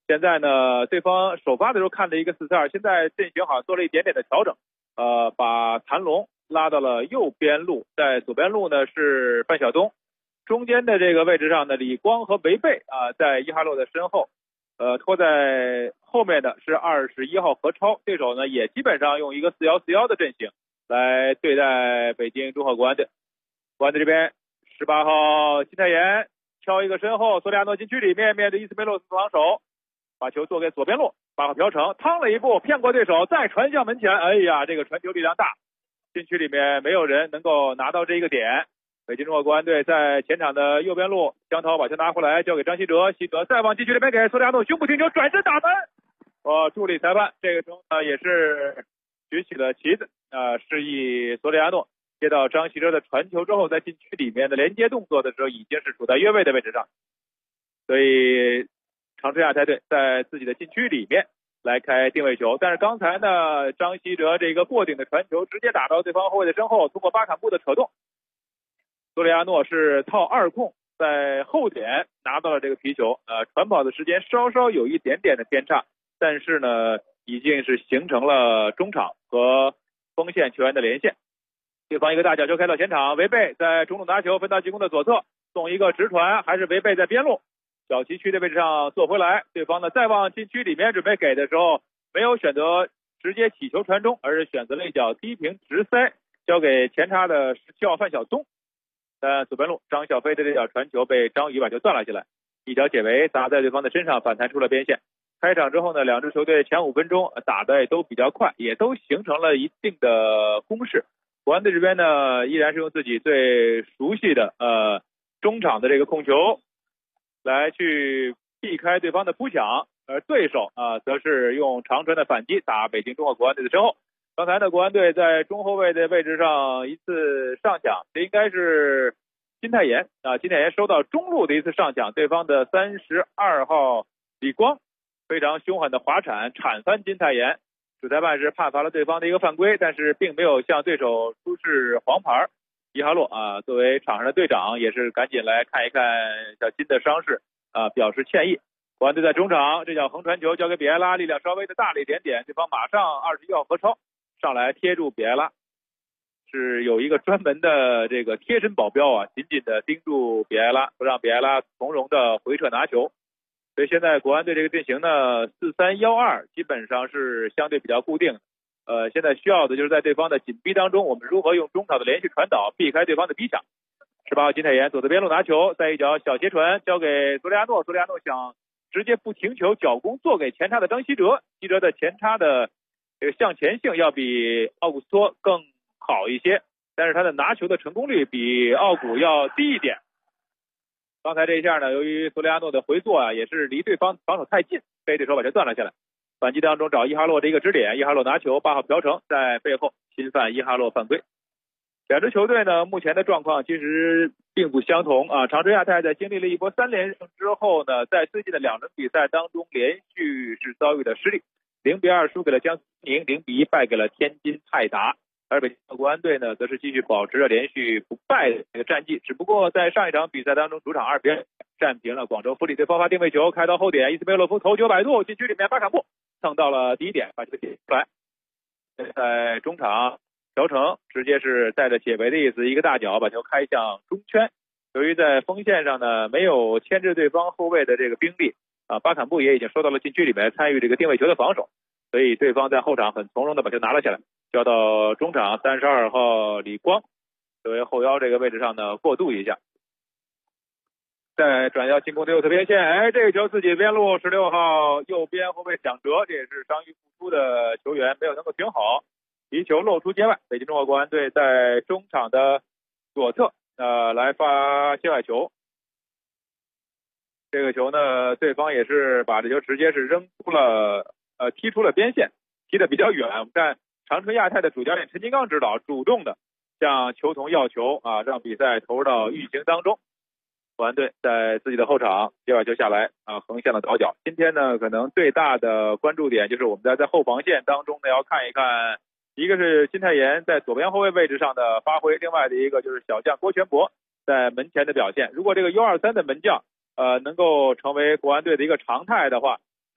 现在呢，对方首发的时候看了一个4-4-2，现在阵型好像做了一点点的调整，把谭龙拉到了右边路，在左边路呢是范晓东，中间的这个位置上呢，李光和韦贝在伊哈洛的身后，拖在后面的是21号何超，对手呢也基本上用一个4-1-4-1的阵型来对待北京中赫国安队。国安队这边18号金泰妍敲一个身后，索里亚诺禁区里面面对伊斯梅洛斯防守，把球做给左边路，8号朴成趟了一步骗过对手，再传向门前，哎呀，这个传球力量大，禁区里面没有人能够拿到这一个点。北京中赫国安队在前场的右边路，江涛把球拿回来交给张稀哲，稀哲再往禁区里面给索里亚诺，胸部停球转身打门，助理裁判这个时候也是举起了旗子，示意索里亚诺接到张稀哲的传球之后，在禁区里面的连接动作的时候已经是处在越位的位置上，所以长春亚泰队在自己的禁区里面来开定位球。但是刚才呢，张稀哲这个过顶的传球直接打到对方后卫的身后，通过巴坎布的扯动，索里亚诺是套2控，在后点拿到了这个皮球，传跑的时间稍稍有一点点的偏差，但是呢已经是形成了中场和锋线球员的连线。对方一个大角球开到前场，韦贝在中路拿球分到进攻的左侧，送一个直传，还是韦贝在边路小旗区的位置上做回来，对方呢再往禁区里面准备给的时候，没有选择直接起球传中，而是选择了一脚低平直塞，交给前插的17号范晓东。但左边路张小飞的这脚传球被张宇把球断了下来，一脚解围砸在对方的身上，反弹出了边线。开场之后呢，两支球队前5分钟打的也都比较快，也都形成了一定的攻势。国安队这边呢，依然是用自己最熟悉的中场的这个控球来去避开对方的扑抢，而对手则是用长传的反击打北京中赫国安队的身后。刚才呢，国安队在中后卫的位置上一次上抢，这应该是金泰妍金泰妍收到中路的一次上抢，对方的32号李光非常凶狠的滑铲翻金泰妍，主裁判是判罚了对方的一个犯规，但是并没有向对手出示黄牌。伊哈洛作为场上的队长也是赶紧来看一看小金的伤势表示歉意。国安队在中场，这脚横传球交给比埃拉，力量稍微的大了一点点，对方马上21号何超上来贴住比埃拉，是有一个专门的这个贴身保镖紧紧的盯住比埃拉，不让比埃拉从容的回撤拿球。所以现在国安队这个阵型呢，4-3-1-2基本上是相对比较固定的。现在需要的就是在对方的紧逼当中，我们如何用中场的连续传导避开对方的逼抢。18号金泰妍左侧边路拿球，再一脚小斜传交给索里亚诺，索里亚诺想直接不停球脚攻做给前插的张稀哲，稀哲的前插的这个向前性要比奥古斯托更好一些，但是他的拿球的成功率比奥古要低一点。刚才这一下呢，由于索里亚诺的回做也是离对方防守太近，被对手把球断了下来。反击当中找伊哈洛的一个支点，伊哈洛拿球，8号朴成在背后侵犯伊哈洛犯规。两支球队呢，目前的状况其实并不相同长春亚泰在经历了一波3连胜之后呢，在最近的2轮比赛当中连续是遭遇了失利，0-2输给了江苏宁，0-1败给了天津泰达。而北京国安队呢，则是继续保持着连续不败的这个战绩，只不过在上一场比赛当中，主场2-2战平了广州富力队。爆发定位球开到后点，伊斯梅洛夫头球摆渡，禁区里面巴坎布蹭到了第一点，把球点出来。在中场，朴成直接是带着解围的意思，一个大脚把球开向中圈。由于在锋线上呢没有牵制对方后卫的这个兵力巴坎布也已经收到了禁区里面参与这个定位球的防守，所以对方在后场很从容的把球拿了下来，交到中场32号李光作为后腰这个位置上呢过渡一下，再转到进攻的右侧边线，这个球自己边路16号右边后卫蒋哲，这也是伤愈复出的球员，没有能够停好，皮球露出界外。北京中赫国安队在中场的左侧来发界外球，这个球呢对方也是把这球直接是扔出了踢出了边线，踢得比较远。我们看长春亚泰的主教练陈金刚指导主动的向球童要球让比赛投入到运行当中。国安队在自己的后场接把球下来横向的倒脚。今天呢可能最大的关注点就是我们在后防线当中呢要看一看，一个是金泰妍在左边后卫位置上的发挥，另外的一个就是小将郭全博在门前的表现。如果这个 U23 的门将能够成为国安队的一个常态的话，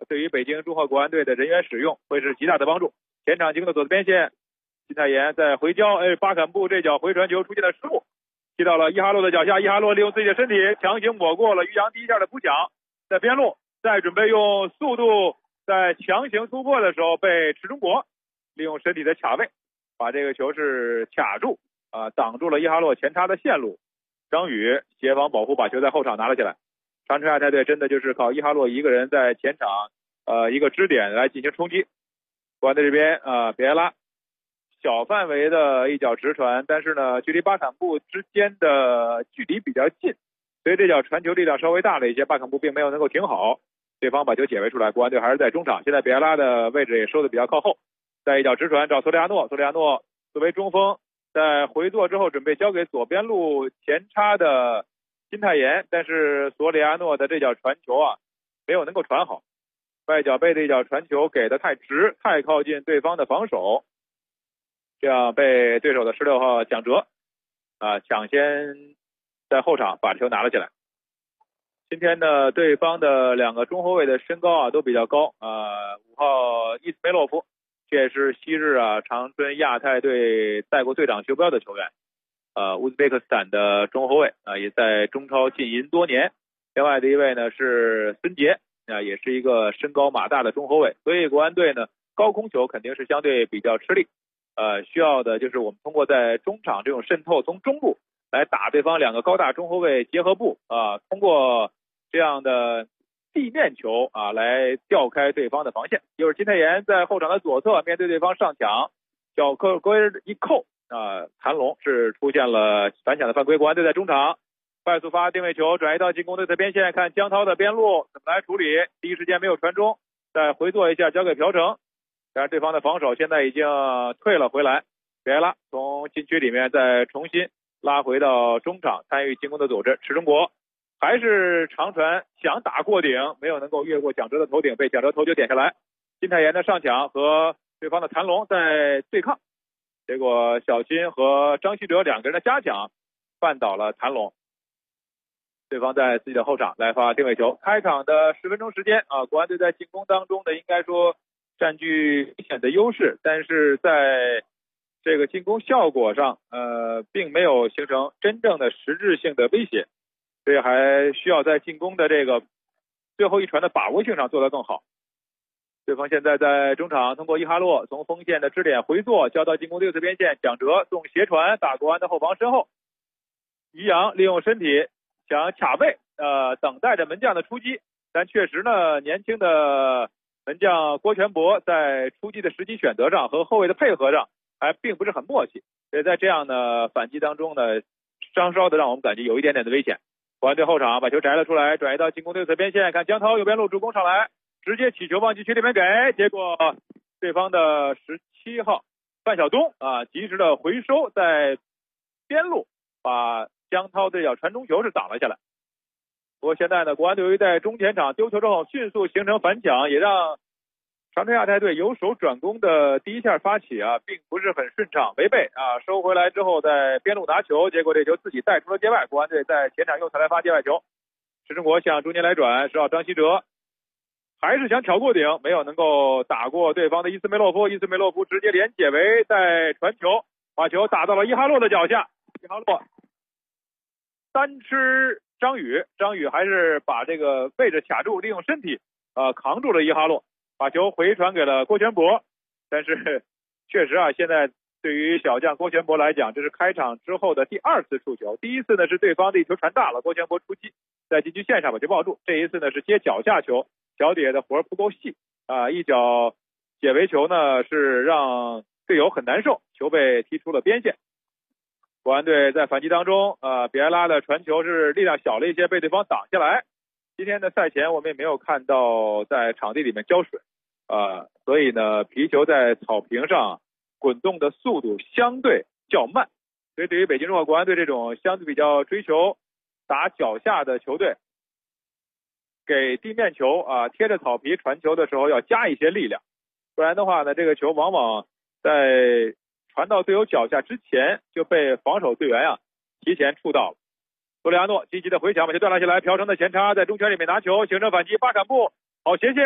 对于北京中赫国安队的人员使用会是极大的帮助。前场经过左侧边线，金泰妍在回交，巴坎布这脚回传球出现了失误，踢到了伊哈洛的脚下，伊哈洛利用自己的身体强行抹过了于洋第一下的扑抢，在边路在准备用速度在强行突破的时候，被池中国利用身体的卡位把这个球是卡住，挡住了伊哈洛前插的线路。张宇协防保护，把球在后场拿了起来。长春亚泰队真的就是靠伊哈洛一个人在前场一个支点来进行冲击。国安队这边别拉小范围的一脚直传，但是呢距离巴坎布之间的距离比较近，所以这脚传球力量稍微大了一些，巴坎布并没有能够停好，对方把球解围出来。国安队还是在中场，现在别拉的位置也收的比较靠后，再一脚直传找索里亚诺，索里亚诺作为中锋在回做之后准备交给左边路前插的金泰妍，但是索里亚诺的这脚传球没有能够传好，外脚背的一脚传球给的太直，太靠近对方的防守，这样被对手的16号蒋哲抢先在后场把球拿了起来。今天呢对方的2个中后卫的身高都比较高，5号伊斯梅洛夫这也是昔日长春亚泰队带过队长袖标的球员，乌兹别克斯坦的中后卫也在中超浸淫多年。另外的一位呢是孙杰也是一个身高马大的中后卫，所以国安队呢高空球肯定是相对比较吃力，需要的就是我们通过在中场这种渗透，从中路来打对方2个高大中后卫结合部通过这样的地面球来调开对方的防线。就是金泰妍在后场的左侧面对对方上抢，脚跟一扣谭龙是出现了反抢的犯规。国安队在中场快速发定位球转移到进攻队的边线，看江涛的边路怎么来处理，第一时间没有传中，再回做一下交给朴成，但是对方的防守现在已经退了回来，别拉从禁区里面再重新拉回到中场参与进攻的组织。池中国还是长传想打过顶，没有能够越过蒋哲的头顶，被蒋哲头球点下来。金泰妍的上抢和对方的谭龙在对抗，结果小新和张稀哲2个人的加抢绊倒了谭龙，对方在自己的后场来发定位球。开场的10分钟时间国安队在进攻当中呢应该说占据明显的优势，但是在这个进攻效果上并没有形成真正的实质性的威胁，所以还需要在进攻的这个最后一传的把握性上做得更好。对方现在在中场通过伊哈洛从锋线的支点回做交到进攻右侧边线，蒋哲送斜传打国安的后防身后，于洋利用身体想卡位等待着门将的出击，但确实呢年轻的门将郭全博在出击的时机选择上和后卫的配合上还并不是很默契，所以在这样的反击当中呢稍稍的让我们感觉有一点点的危险。国安队后场把球摘了出来，转移到进攻右侧边线，看江涛右边路助攻上来，直接起球往禁区里面给，结果对方的17号范晓东及时的回收，在边路把江涛这脚传中球是挡了下来。不过现在呢国安队由于在中前场丢球之后迅速形成反抢，也让长春亚泰队由守转攻的第一下发起并不是很顺畅，违背收回来之后在边路拿球，结果这球自己带出了界外，国安队在前场右侧来发界外球。石中国向中间来转，10号张稀哲还是想挑过顶，没有能够打过对方的伊斯梅洛夫，伊斯梅洛夫直接连解围再传球，把球打到了伊哈洛的脚下，伊哈洛单吃张宇，张宇还是把这个位置卡住，利用身体扛住了伊哈洛，把球回传给了郭全博。但是确实现在对于小将郭全博来讲，这是开场之后的第2次触球，第一次呢是对方的一球传大了，郭全博出击在禁区线上把球抱住，这一次呢是接脚下球，脚底下的活不够细一脚解围球呢是让队友很难受，球被踢出了边线。国安队在反击当中别拉的传球是力量小了一些，被对方挡下来。今天的赛前我们也没有看到在场地里面浇水所以呢皮球在草坪上滚动的速度相对较慢，所以对于北京中赫国安队这种相对比较追求打脚下的球队，给地面球贴着草皮传球的时候要加一些力量，不然的话呢这个球往往在传到队友脚下之前就被防守队员提前触到了。索里亚诺积极的回抢，把球断了下来，朴成的前插在中圈里面拿球形成反击，巴坎布好斜线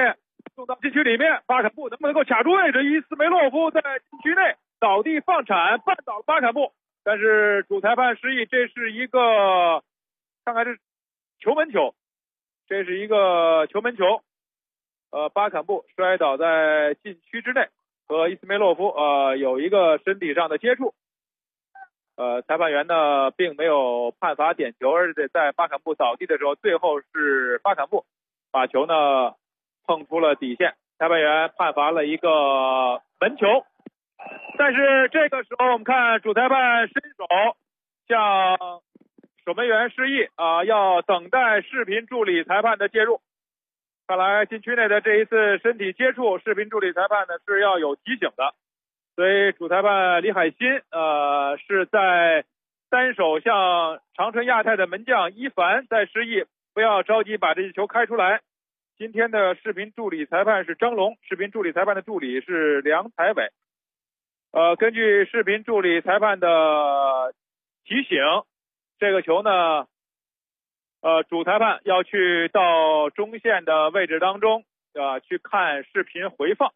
送到禁区里面，巴坎布能不能够卡住位置？伊斯梅洛夫在禁区内倒地放铲，绊倒了巴坎布，但是主裁判示意这是一个，看看是球门球，这是一个球门球。巴坎布摔倒在禁区之内，和伊斯梅洛夫有一个身体上的接触。裁判员呢并没有判罚点球，而且在巴坎布倒地的时候，最后是巴坎布把球呢碰出了底线，裁判员判罚了一个门球。但是这个时候我们看主裁判伸手向守门员示意要等待视频助理裁判的介入。看来禁区内的这一次身体接触，视频助理裁判呢是要有提醒的，所以主裁判李海鑫是在单手向长春亚泰的门将伊凡在示意不要着急把这一球开出来。今天的视频助理裁判是张龙，视频助理裁判的助理是梁才伟。根据视频助理裁判的提醒，这个球呢主裁判要去到中线的位置当中去看视频回放。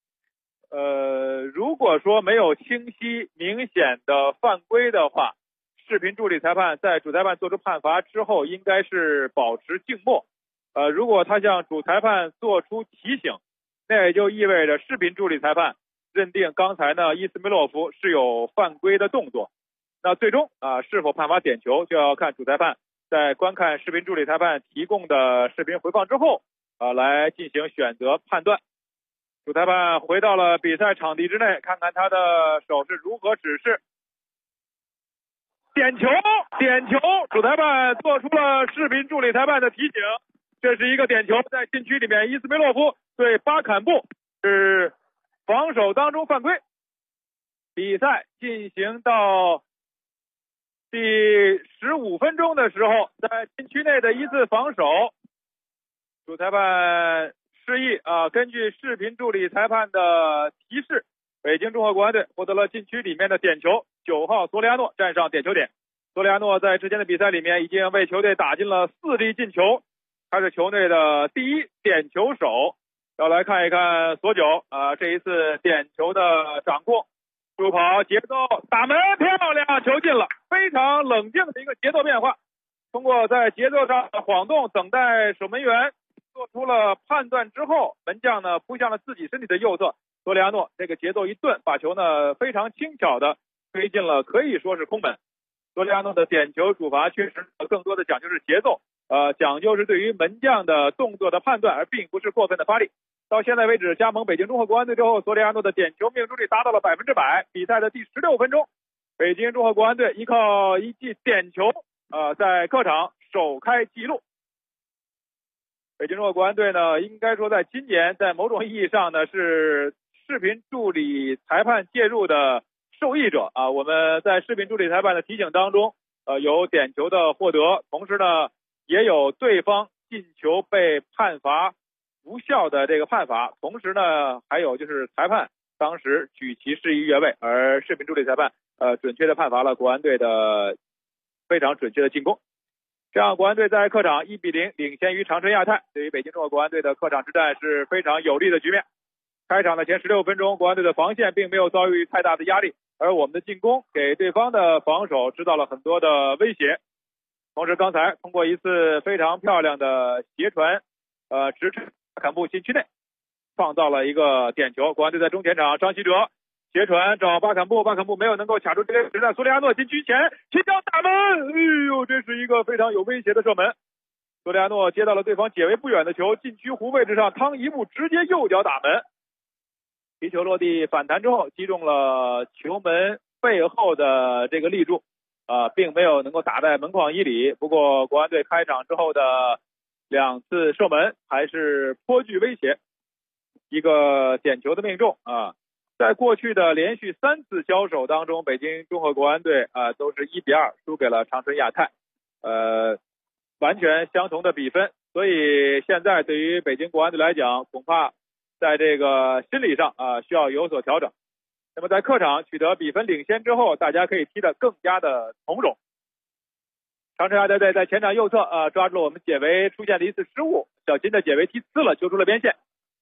如果说没有清晰明显的犯规的话，视频助理裁判在主裁判做出判罚之后应该是保持静默。如果他向主裁判做出提醒，那也就意味着视频助理裁判认定刚才呢伊斯梅洛夫是有犯规的动作。那最终是否判罚点球，就要看主裁判在观看视频助理裁判提供的视频回放之后来进行选择判断。主裁判回到了比赛场地之内，看看他的手是如何指示。点球，主裁判做出了视频助理裁判的提醒，这是一个点球，在禁区里面，伊斯梅洛夫对巴坎布是防守当中犯规。比赛进行到第15分钟的时候，在禁区内的一次防守，主裁判示意根据视频助理裁判的提示，北京中赫国安队获得了禁区里面的点球，9号索里亚诺站上点球点。索里亚诺在之前的比赛里面已经为球队打进了4粒进球，他是球队的第1点球手。要来看一看索九这一次点球的掌控、助跑、节奏、打门，漂亮，球进了，非常冷静的一个节奏变化。通过在节奏上的晃动，等待守门员做出了判断之后，门将呢扑向了自己身体的右侧，索里亚诺这个节奏一顿，把球呢非常轻巧的推进了，可以说是空门。索里亚诺的点球主罚确实更多的讲究是节奏，讲究是对于门将的动作的判断，而并不是过分的发力。到现在为止，加盟北京中赫国安队之后，索里亚诺的点球命中率达到了100%。比赛的第16分钟，北京中赫国安队依靠一记点球在客场首开纪录。北京中赫国安队呢，应该说在今年在某种意义上呢是视频助理裁判介入的受益者我们在视频助理裁判的提醒当中有点球的获得，同时呢也有对方进球被判罚无效的这个判罚，同时呢还有就是裁判当时举旗示意越位，而视频助理裁判准确的判罚了国安队的非常准确的进攻。这样国安队在客场1-0领先于长春亚泰，对于北京中赫国安队的客场之战是非常有利的局面。开场的前16分钟，国安队的防线并没有遭遇太大的压力，而我们的进攻给对方的防守制造了很多的威胁。同时刚才通过一次非常漂亮的斜传直插巴坎布禁区内，创造了一个点球。国安队在中前场，张稀哲斜传找巴坎布，巴坎布没有能够卡住这个时代，索里亚诺禁区前起脚打门，这是一个非常有威胁的射门。索里亚诺接到了对方解围不远的球，禁区弧位置上趟一步，直接右脚打门。皮球落地反弹之后，击中了球门背后的这个立柱，并没有能够打在门框以里。不过国安队开场之后的2次射门还是颇具威胁，一个点球的命中在过去的连续3次交手当中，北京中赫国安队都是1-2输给了长春亚泰，完全相同的比分。所以现在对于北京国安队来讲，恐怕在这个心理上需要有所调整。那么在客场取得比分领先之后，大家可以踢得更加的从容。长春亚泰队在前场右侧抓住了我们解围出现的一次失误，小金的解围踢呲了，球出了边线。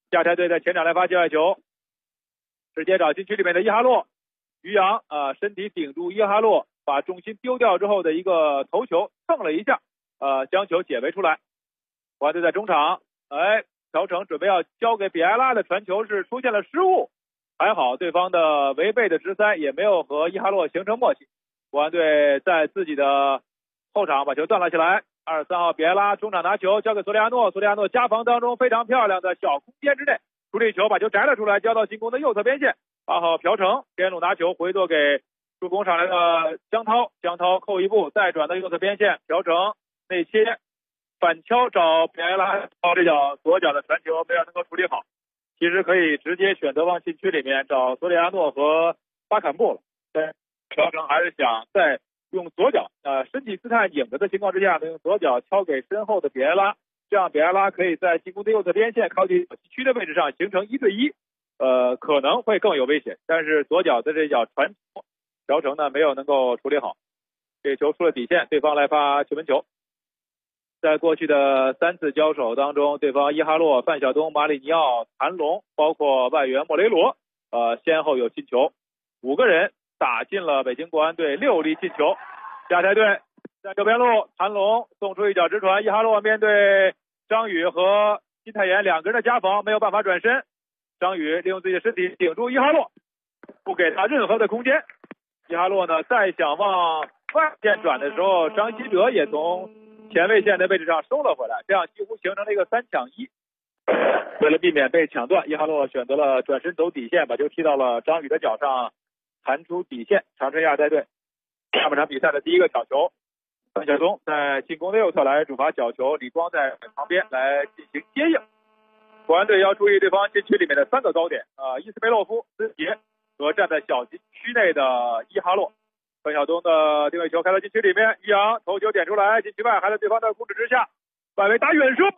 亚太队在前场来发界外球，直接找禁区里面的伊哈洛，于洋身体顶住伊哈洛，把重心丢掉之后的一个头球蹭了一下，将球解围出来。国安队在中场，朴成准备要交给比埃拉的传球是出现了失误，还好对方的违背的直塞也没有和伊哈洛形成默契。国安队在自己的后场把球断了下来，23号比埃拉中场拿球交给索里亚诺，索里亚诺夹防当中非常漂亮的小空间之内处理球，把球摘了出来，交到进攻的右侧边线。8号朴成边路拿球回做给助攻上来的江涛，江涛扣一步再转到右侧边线，朴成内切反敲找比埃拉，这脚左脚的传球没有能够处理好，其实可以直接选择往禁区里面找索里亚诺和巴坎布了，但朴成还是想在用左脚身体姿态拧着的情况之下呢，用左脚敲给身后的比埃拉，这样比埃拉可以在进攻的右侧边线靠近禁区的位置上形成1对1，可能会更有危险，但是左脚的这脚传球朴成呢没有能够处理好，这球出了底线，对方来发球门球。在过去的3次交手当中，对方伊哈洛、范晓东、马里尼奥、谭龙，包括外援莫雷罗，先后有进球，5个人打进了北京国安队6粒进球。亚太队在右边路，谭龙送出一脚直传，伊哈洛面对张宇和金泰妍2个人的夹防，没有办法转身，张宇利用自己的身体顶住伊哈洛，不给他任何的空间。伊哈洛呢再想往外线转的时候，张稀哲也从前卫线的位置上收了回来，这样几乎形成了一个3抢1。为了避免被抢断，伊哈洛选择了转身走底线，把球踢到了张宇的脚上，弹出底线。长春亚太队下半场比赛的第一个挑球，范晓东在进攻的右侧来主罚角球，李光在旁边来进行接应。国安队要注意对方禁区里面的3个高点，伊斯梅洛夫、孙杰和站在小禁区内的伊哈洛。范晓东的定位球开到禁区里面，于洋头球点出来，禁区外还在对方的控制之下，外围打远射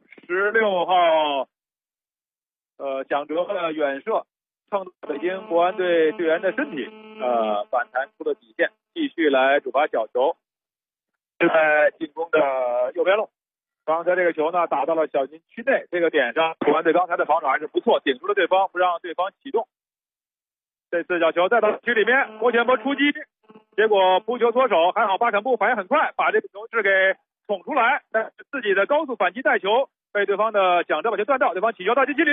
，16号蒋哲的远射蹭到北京国安队队员的身体，反弹出了底线，继续来主罚小球，是在进攻的右边路。刚才这个球呢打到了小禁区内，这个点上国安队刚才的防守还是不错，顶住了对方，不让对方启动。这次角球再到禁区里面，郭全波出击，结果扑球脱手，还好巴坎布反应很快，把这个球是给捅出来，但是自己的高速反击带球被对方的蒋哲把球断掉，对方起球到禁区里。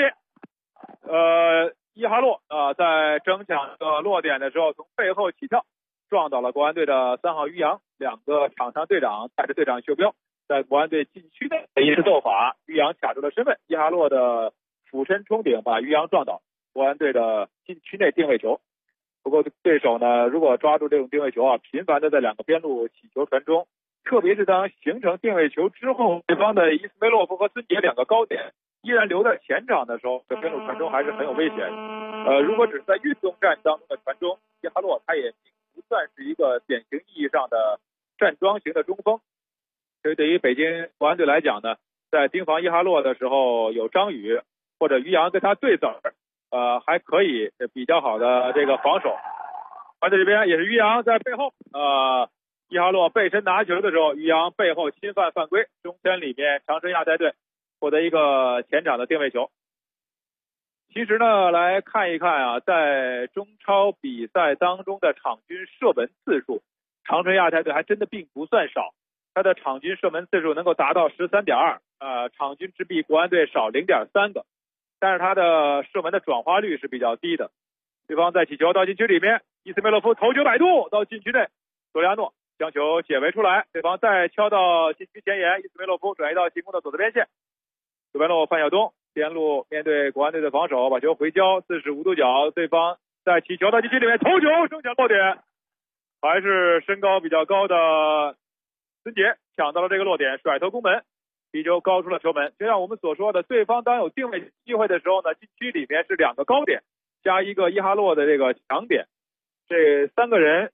伊哈洛在争抢的落点的时候从背后起跳，撞倒了国安队的3号于洋，2个场上队长带着队长袖标在国安队禁区内一次斗法，于洋卡住了身份，伊哈洛的俯身冲顶把于洋撞倒，国安队的禁区内定位球。不过对手呢，如果抓住这种定位球频繁的在2个边路起球传中，特别是当形成定位球之后，对方的伊斯梅洛夫和孙杰2个高点依然留在前场的时候，这边路传中还是很有危险。如果只是在运动战当中的传中，伊哈洛他也并不算是一个典型意义上的站桩型的中锋，所以对于北京国安队来讲呢，在盯防伊哈洛的时候，有张宇或者于洋跟他对子还可以比较好的这个防守。而这边也是于洋在背后，伊哈洛背身拿球的时候，于洋背后侵犯犯规，中圈里面长春亚太队获得一个前场的定位球。其实呢，来看一看在中超比赛当中的场均射门次数，长春亚太队还真的并不算少，他的场均射门次数能够达到 13.2，场均只比国安队少 0.3 个，但是他的射门的转化率是比较低的。对方在起球到禁区里面，伊斯梅洛夫头球摆渡到禁区内，索里亚诺将球解围出来，对方再敲到禁区前沿，伊斯梅洛夫转移到进攻的左侧边线，右边路范晓东边路面对国安队的防守，把球回交45度角，对方在起球到禁区里面，头球争抢落点，还是身高比较高的孙杰抢到了这个落点，甩头攻门，皮球高出了球门。就像我们所说的，对方当有定位机会的时候呢，禁区里面是2个高点加一个伊哈洛的这个强点，这3个人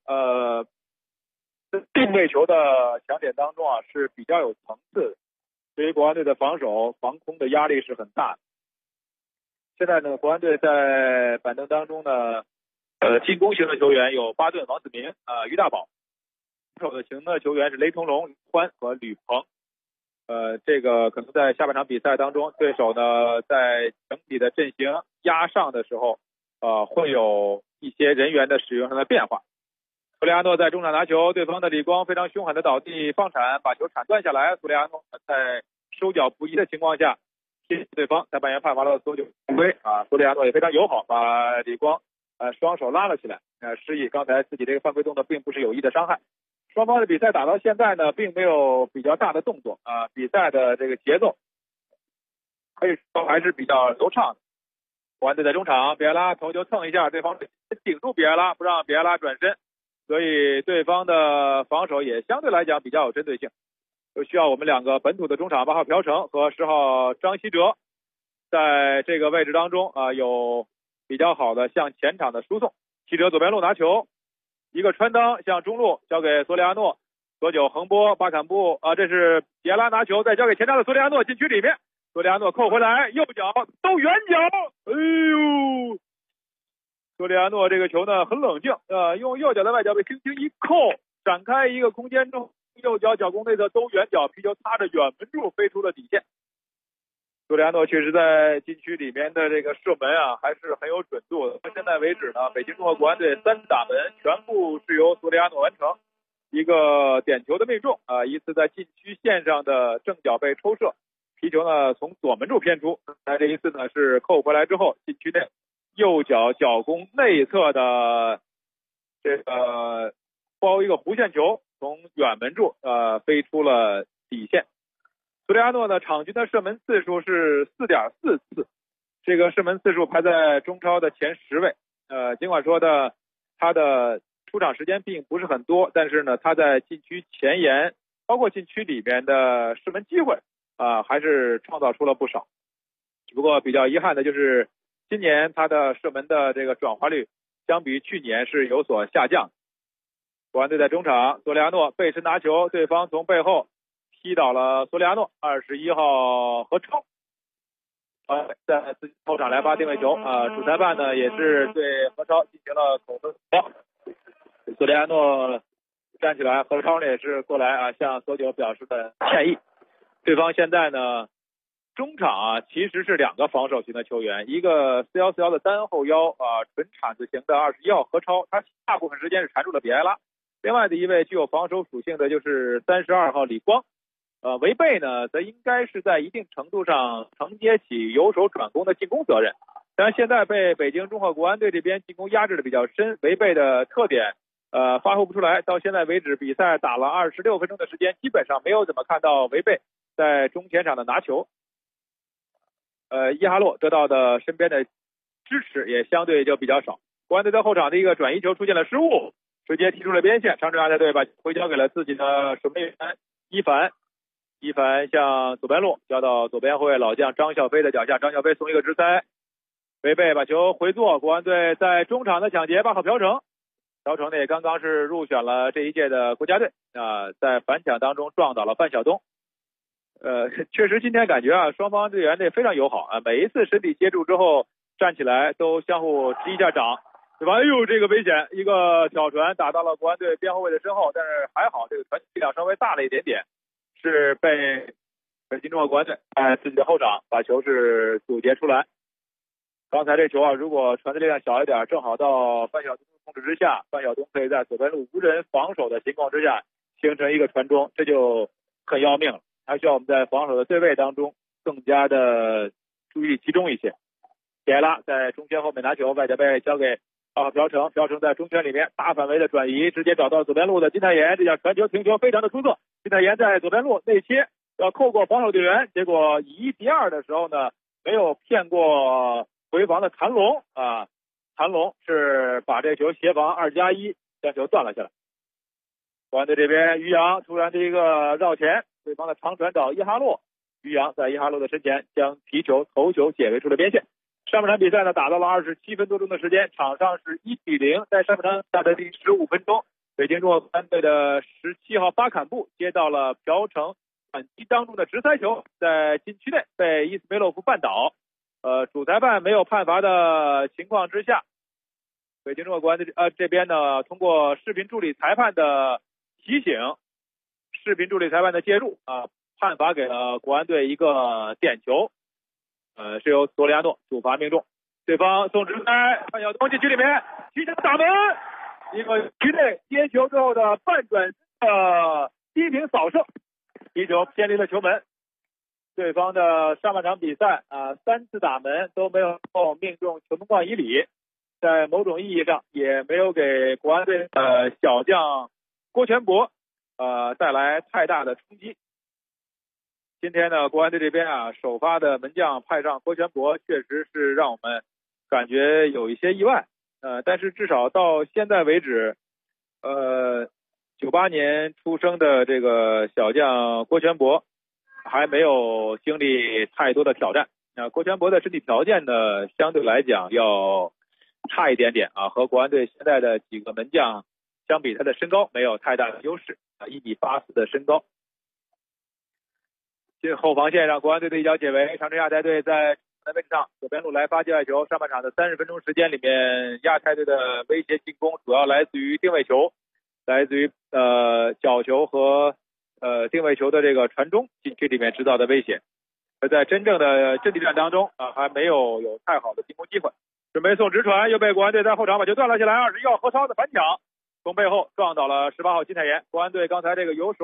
定位球的强点当中是比较有层次的，对于国安队的防守防空的压力是很大的。现在呢，国安队在板凳当中呢，进攻型的球员有巴顿、王子明、于大宝，防守的型的球员是雷同龙、李欢和吕鹏。 这个可能在下半场比赛当中，对手呢在整体的阵型压上的时候，会有一些人员的使用上的变化。苏利亚诺在中场拿球，对方的李光非常凶狠的倒地放铲，把球铲断下来。苏利亚诺在手脚不一的情况下，对方裁判员判罚了所有犯规啊。苏利亚诺也非常友好，把李光双手拉了起来，示意刚才自己这个犯规动作并不是有意的伤害。双方的比赛打到现在呢，并没有比较大的动作啊，比赛的这个节奏可以说还是比较流畅的。国安队在中场，比埃拉头就蹭一下，对方顶住比埃拉，不让比埃拉转身，所以对方的防守也相对来讲比较有针对性，就需要我们两个本土的中场8号朴成和10号张稀哲在这个位置当中有比较好的向前场的输送。稀哲左边路拿球，一个穿裆向中路交给索里亚诺，左脚横拨巴坎布这是比埃拉拿球，再交给前插的索里亚诺，禁区里面，索里亚诺扣回来，右脚兜远角，哎呦！索里亚诺这个球呢很冷静，用右脚的外脚被轻轻一扣，展开一个空间中，右脚脚弓内侧兜远角，皮球擦着远门柱飞出了底线。索里亚诺确实在禁区里面的这个射门还是很有准度的。到现在为止呢，北京中赫国安队3打门全部是由索里亚诺完成，一个点球的命中一次在禁区线上的正脚被抽射，皮球呢从左门柱偏出，这一次呢是扣回来之后禁区内右脚脚弓内侧的这个包一个弧线球，从远门柱飞出了底线。索里亚诺呢场均的射门次数是 4.4 次，这个射门次数排在中超的前10位。尽管说的他的出场时间并不是很多，但是呢他在禁区前沿包括禁区里面的射门机会还是创造出了不少。只不过比较遗憾的就是今年他的射门的这个转化率相比于去年是有所下降。国安队在中场，索里亚诺背身拿球，对方从背后踢倒了索里亚诺，21号何超在自己后场来发定位球主裁判呢也是对何超进行了口头条。索里亚诺站起来，何超呢也是过来向索九表示的歉意。对方现在呢中场其实是2个防守型的球员，一个4-1-4-1的单后腰纯铲子型的21号何超，他大部分时间是缠住了比埃拉。另外的一位具有防守属性的就是32号李光，违背呢则应该是在一定程度上承接起由守转攻的进攻责任，但现在被北京中赫国安队这边进攻压制的比较深，违背的特点发挥不出来。到现在为止比赛打了26分钟的时间，基本上没有怎么看到违背在中前场的拿球。伊哈洛得到的身边的支持也相对就比较少。国安队在后场的一个转移球出现了失误，直接踢出了边线，长春亚泰队把回交给了自己的守门员伊凡。伊凡向左边路交到左边后卫老将张小飞的脚下，张小飞送一个直塞，违背把球回做。国安队在中场的抢劫8号朴成，朴成呢也刚刚是入选了这一届的国家队在反抢当中撞倒了范晓东。确实今天感觉双方队员这非常友好每一次身体接触之后站起来都相互击一下掌，对吧？哎呦，这个危险，一个挑传打到了国安队边后卫的身后，但是还好这个传力量稍微大了一点点，是被北京中赫国安队自己的后场把球是阻截出来。刚才这球如果传的力量小一点，正好到范晓东控制之下，范晓东可以在左边路无人防守的情况之下形成一个传中，这就很要命了。还需要我们在防守的对位当中更加的注意力集中一些。比埃拉在中圈后面拿球，外脚背交给朴成，朴成在中圈里面大范围的转移，直接找到左边路的金泰妍，这叫传球停球非常的出色。金泰妍在左边路内切，要扣过防守队员，结果以1敌2的时候呢，没有骗过回防的谭龙谭龙是把这球协防2+1将球断了下来。国安队这边于洋突然的一个绕前，对方的长传找伊哈洛，于洋在伊哈洛的身前将皮球头球解围出了边线。上半场比赛呢打到了27分多钟的时间，场上是1-0。在上半场打的第15分钟，北京中赫国安队的17号巴坎布接到了朴成反击当中的直塞球，在禁区内被伊斯梅洛夫绊倒。主裁判没有判罚的情况之下，北京中赫国安队这边呢通过视频助理裁判的提醒，视频助理裁判的介入判罚给了国安队一个点球，是由索里亚诺主罚命中。对方宋直开范晓东禁区里面提前打门，一个局内接球之后的半转低平扫射，皮球偏离了球门。对方的上半场比赛3次打门都没有命中球门框以里，在某种意义上也没有给国安队的小将郭全博带来太大的冲击。今天呢，国安队这边首发的门将派上郭全博，确实是让我们感觉有一些意外。但是至少到现在为止，98年出生的这个小将郭全博还没有经历太多的挑战。郭全博的身体条件呢，相对来讲要差一点点和国安队现在的几个门将相比，他的身高没有太大的优势，1.84米的身高。这后防线上，国安队的一脚解围，长春亚泰队在位置上左边路来发界外球。上半场的30分钟时间里面，亚泰队的威胁进攻主要来自于定位球，来自于角球和定位球的这个传中禁区里面制造的威胁。而在真正的阵地战当中还没有太好的进攻机会。准备送直传，又被国安队在后场把球断了下来。21号何超的反抢，从背后撞倒了18号金泰妍。国安队刚才这个有手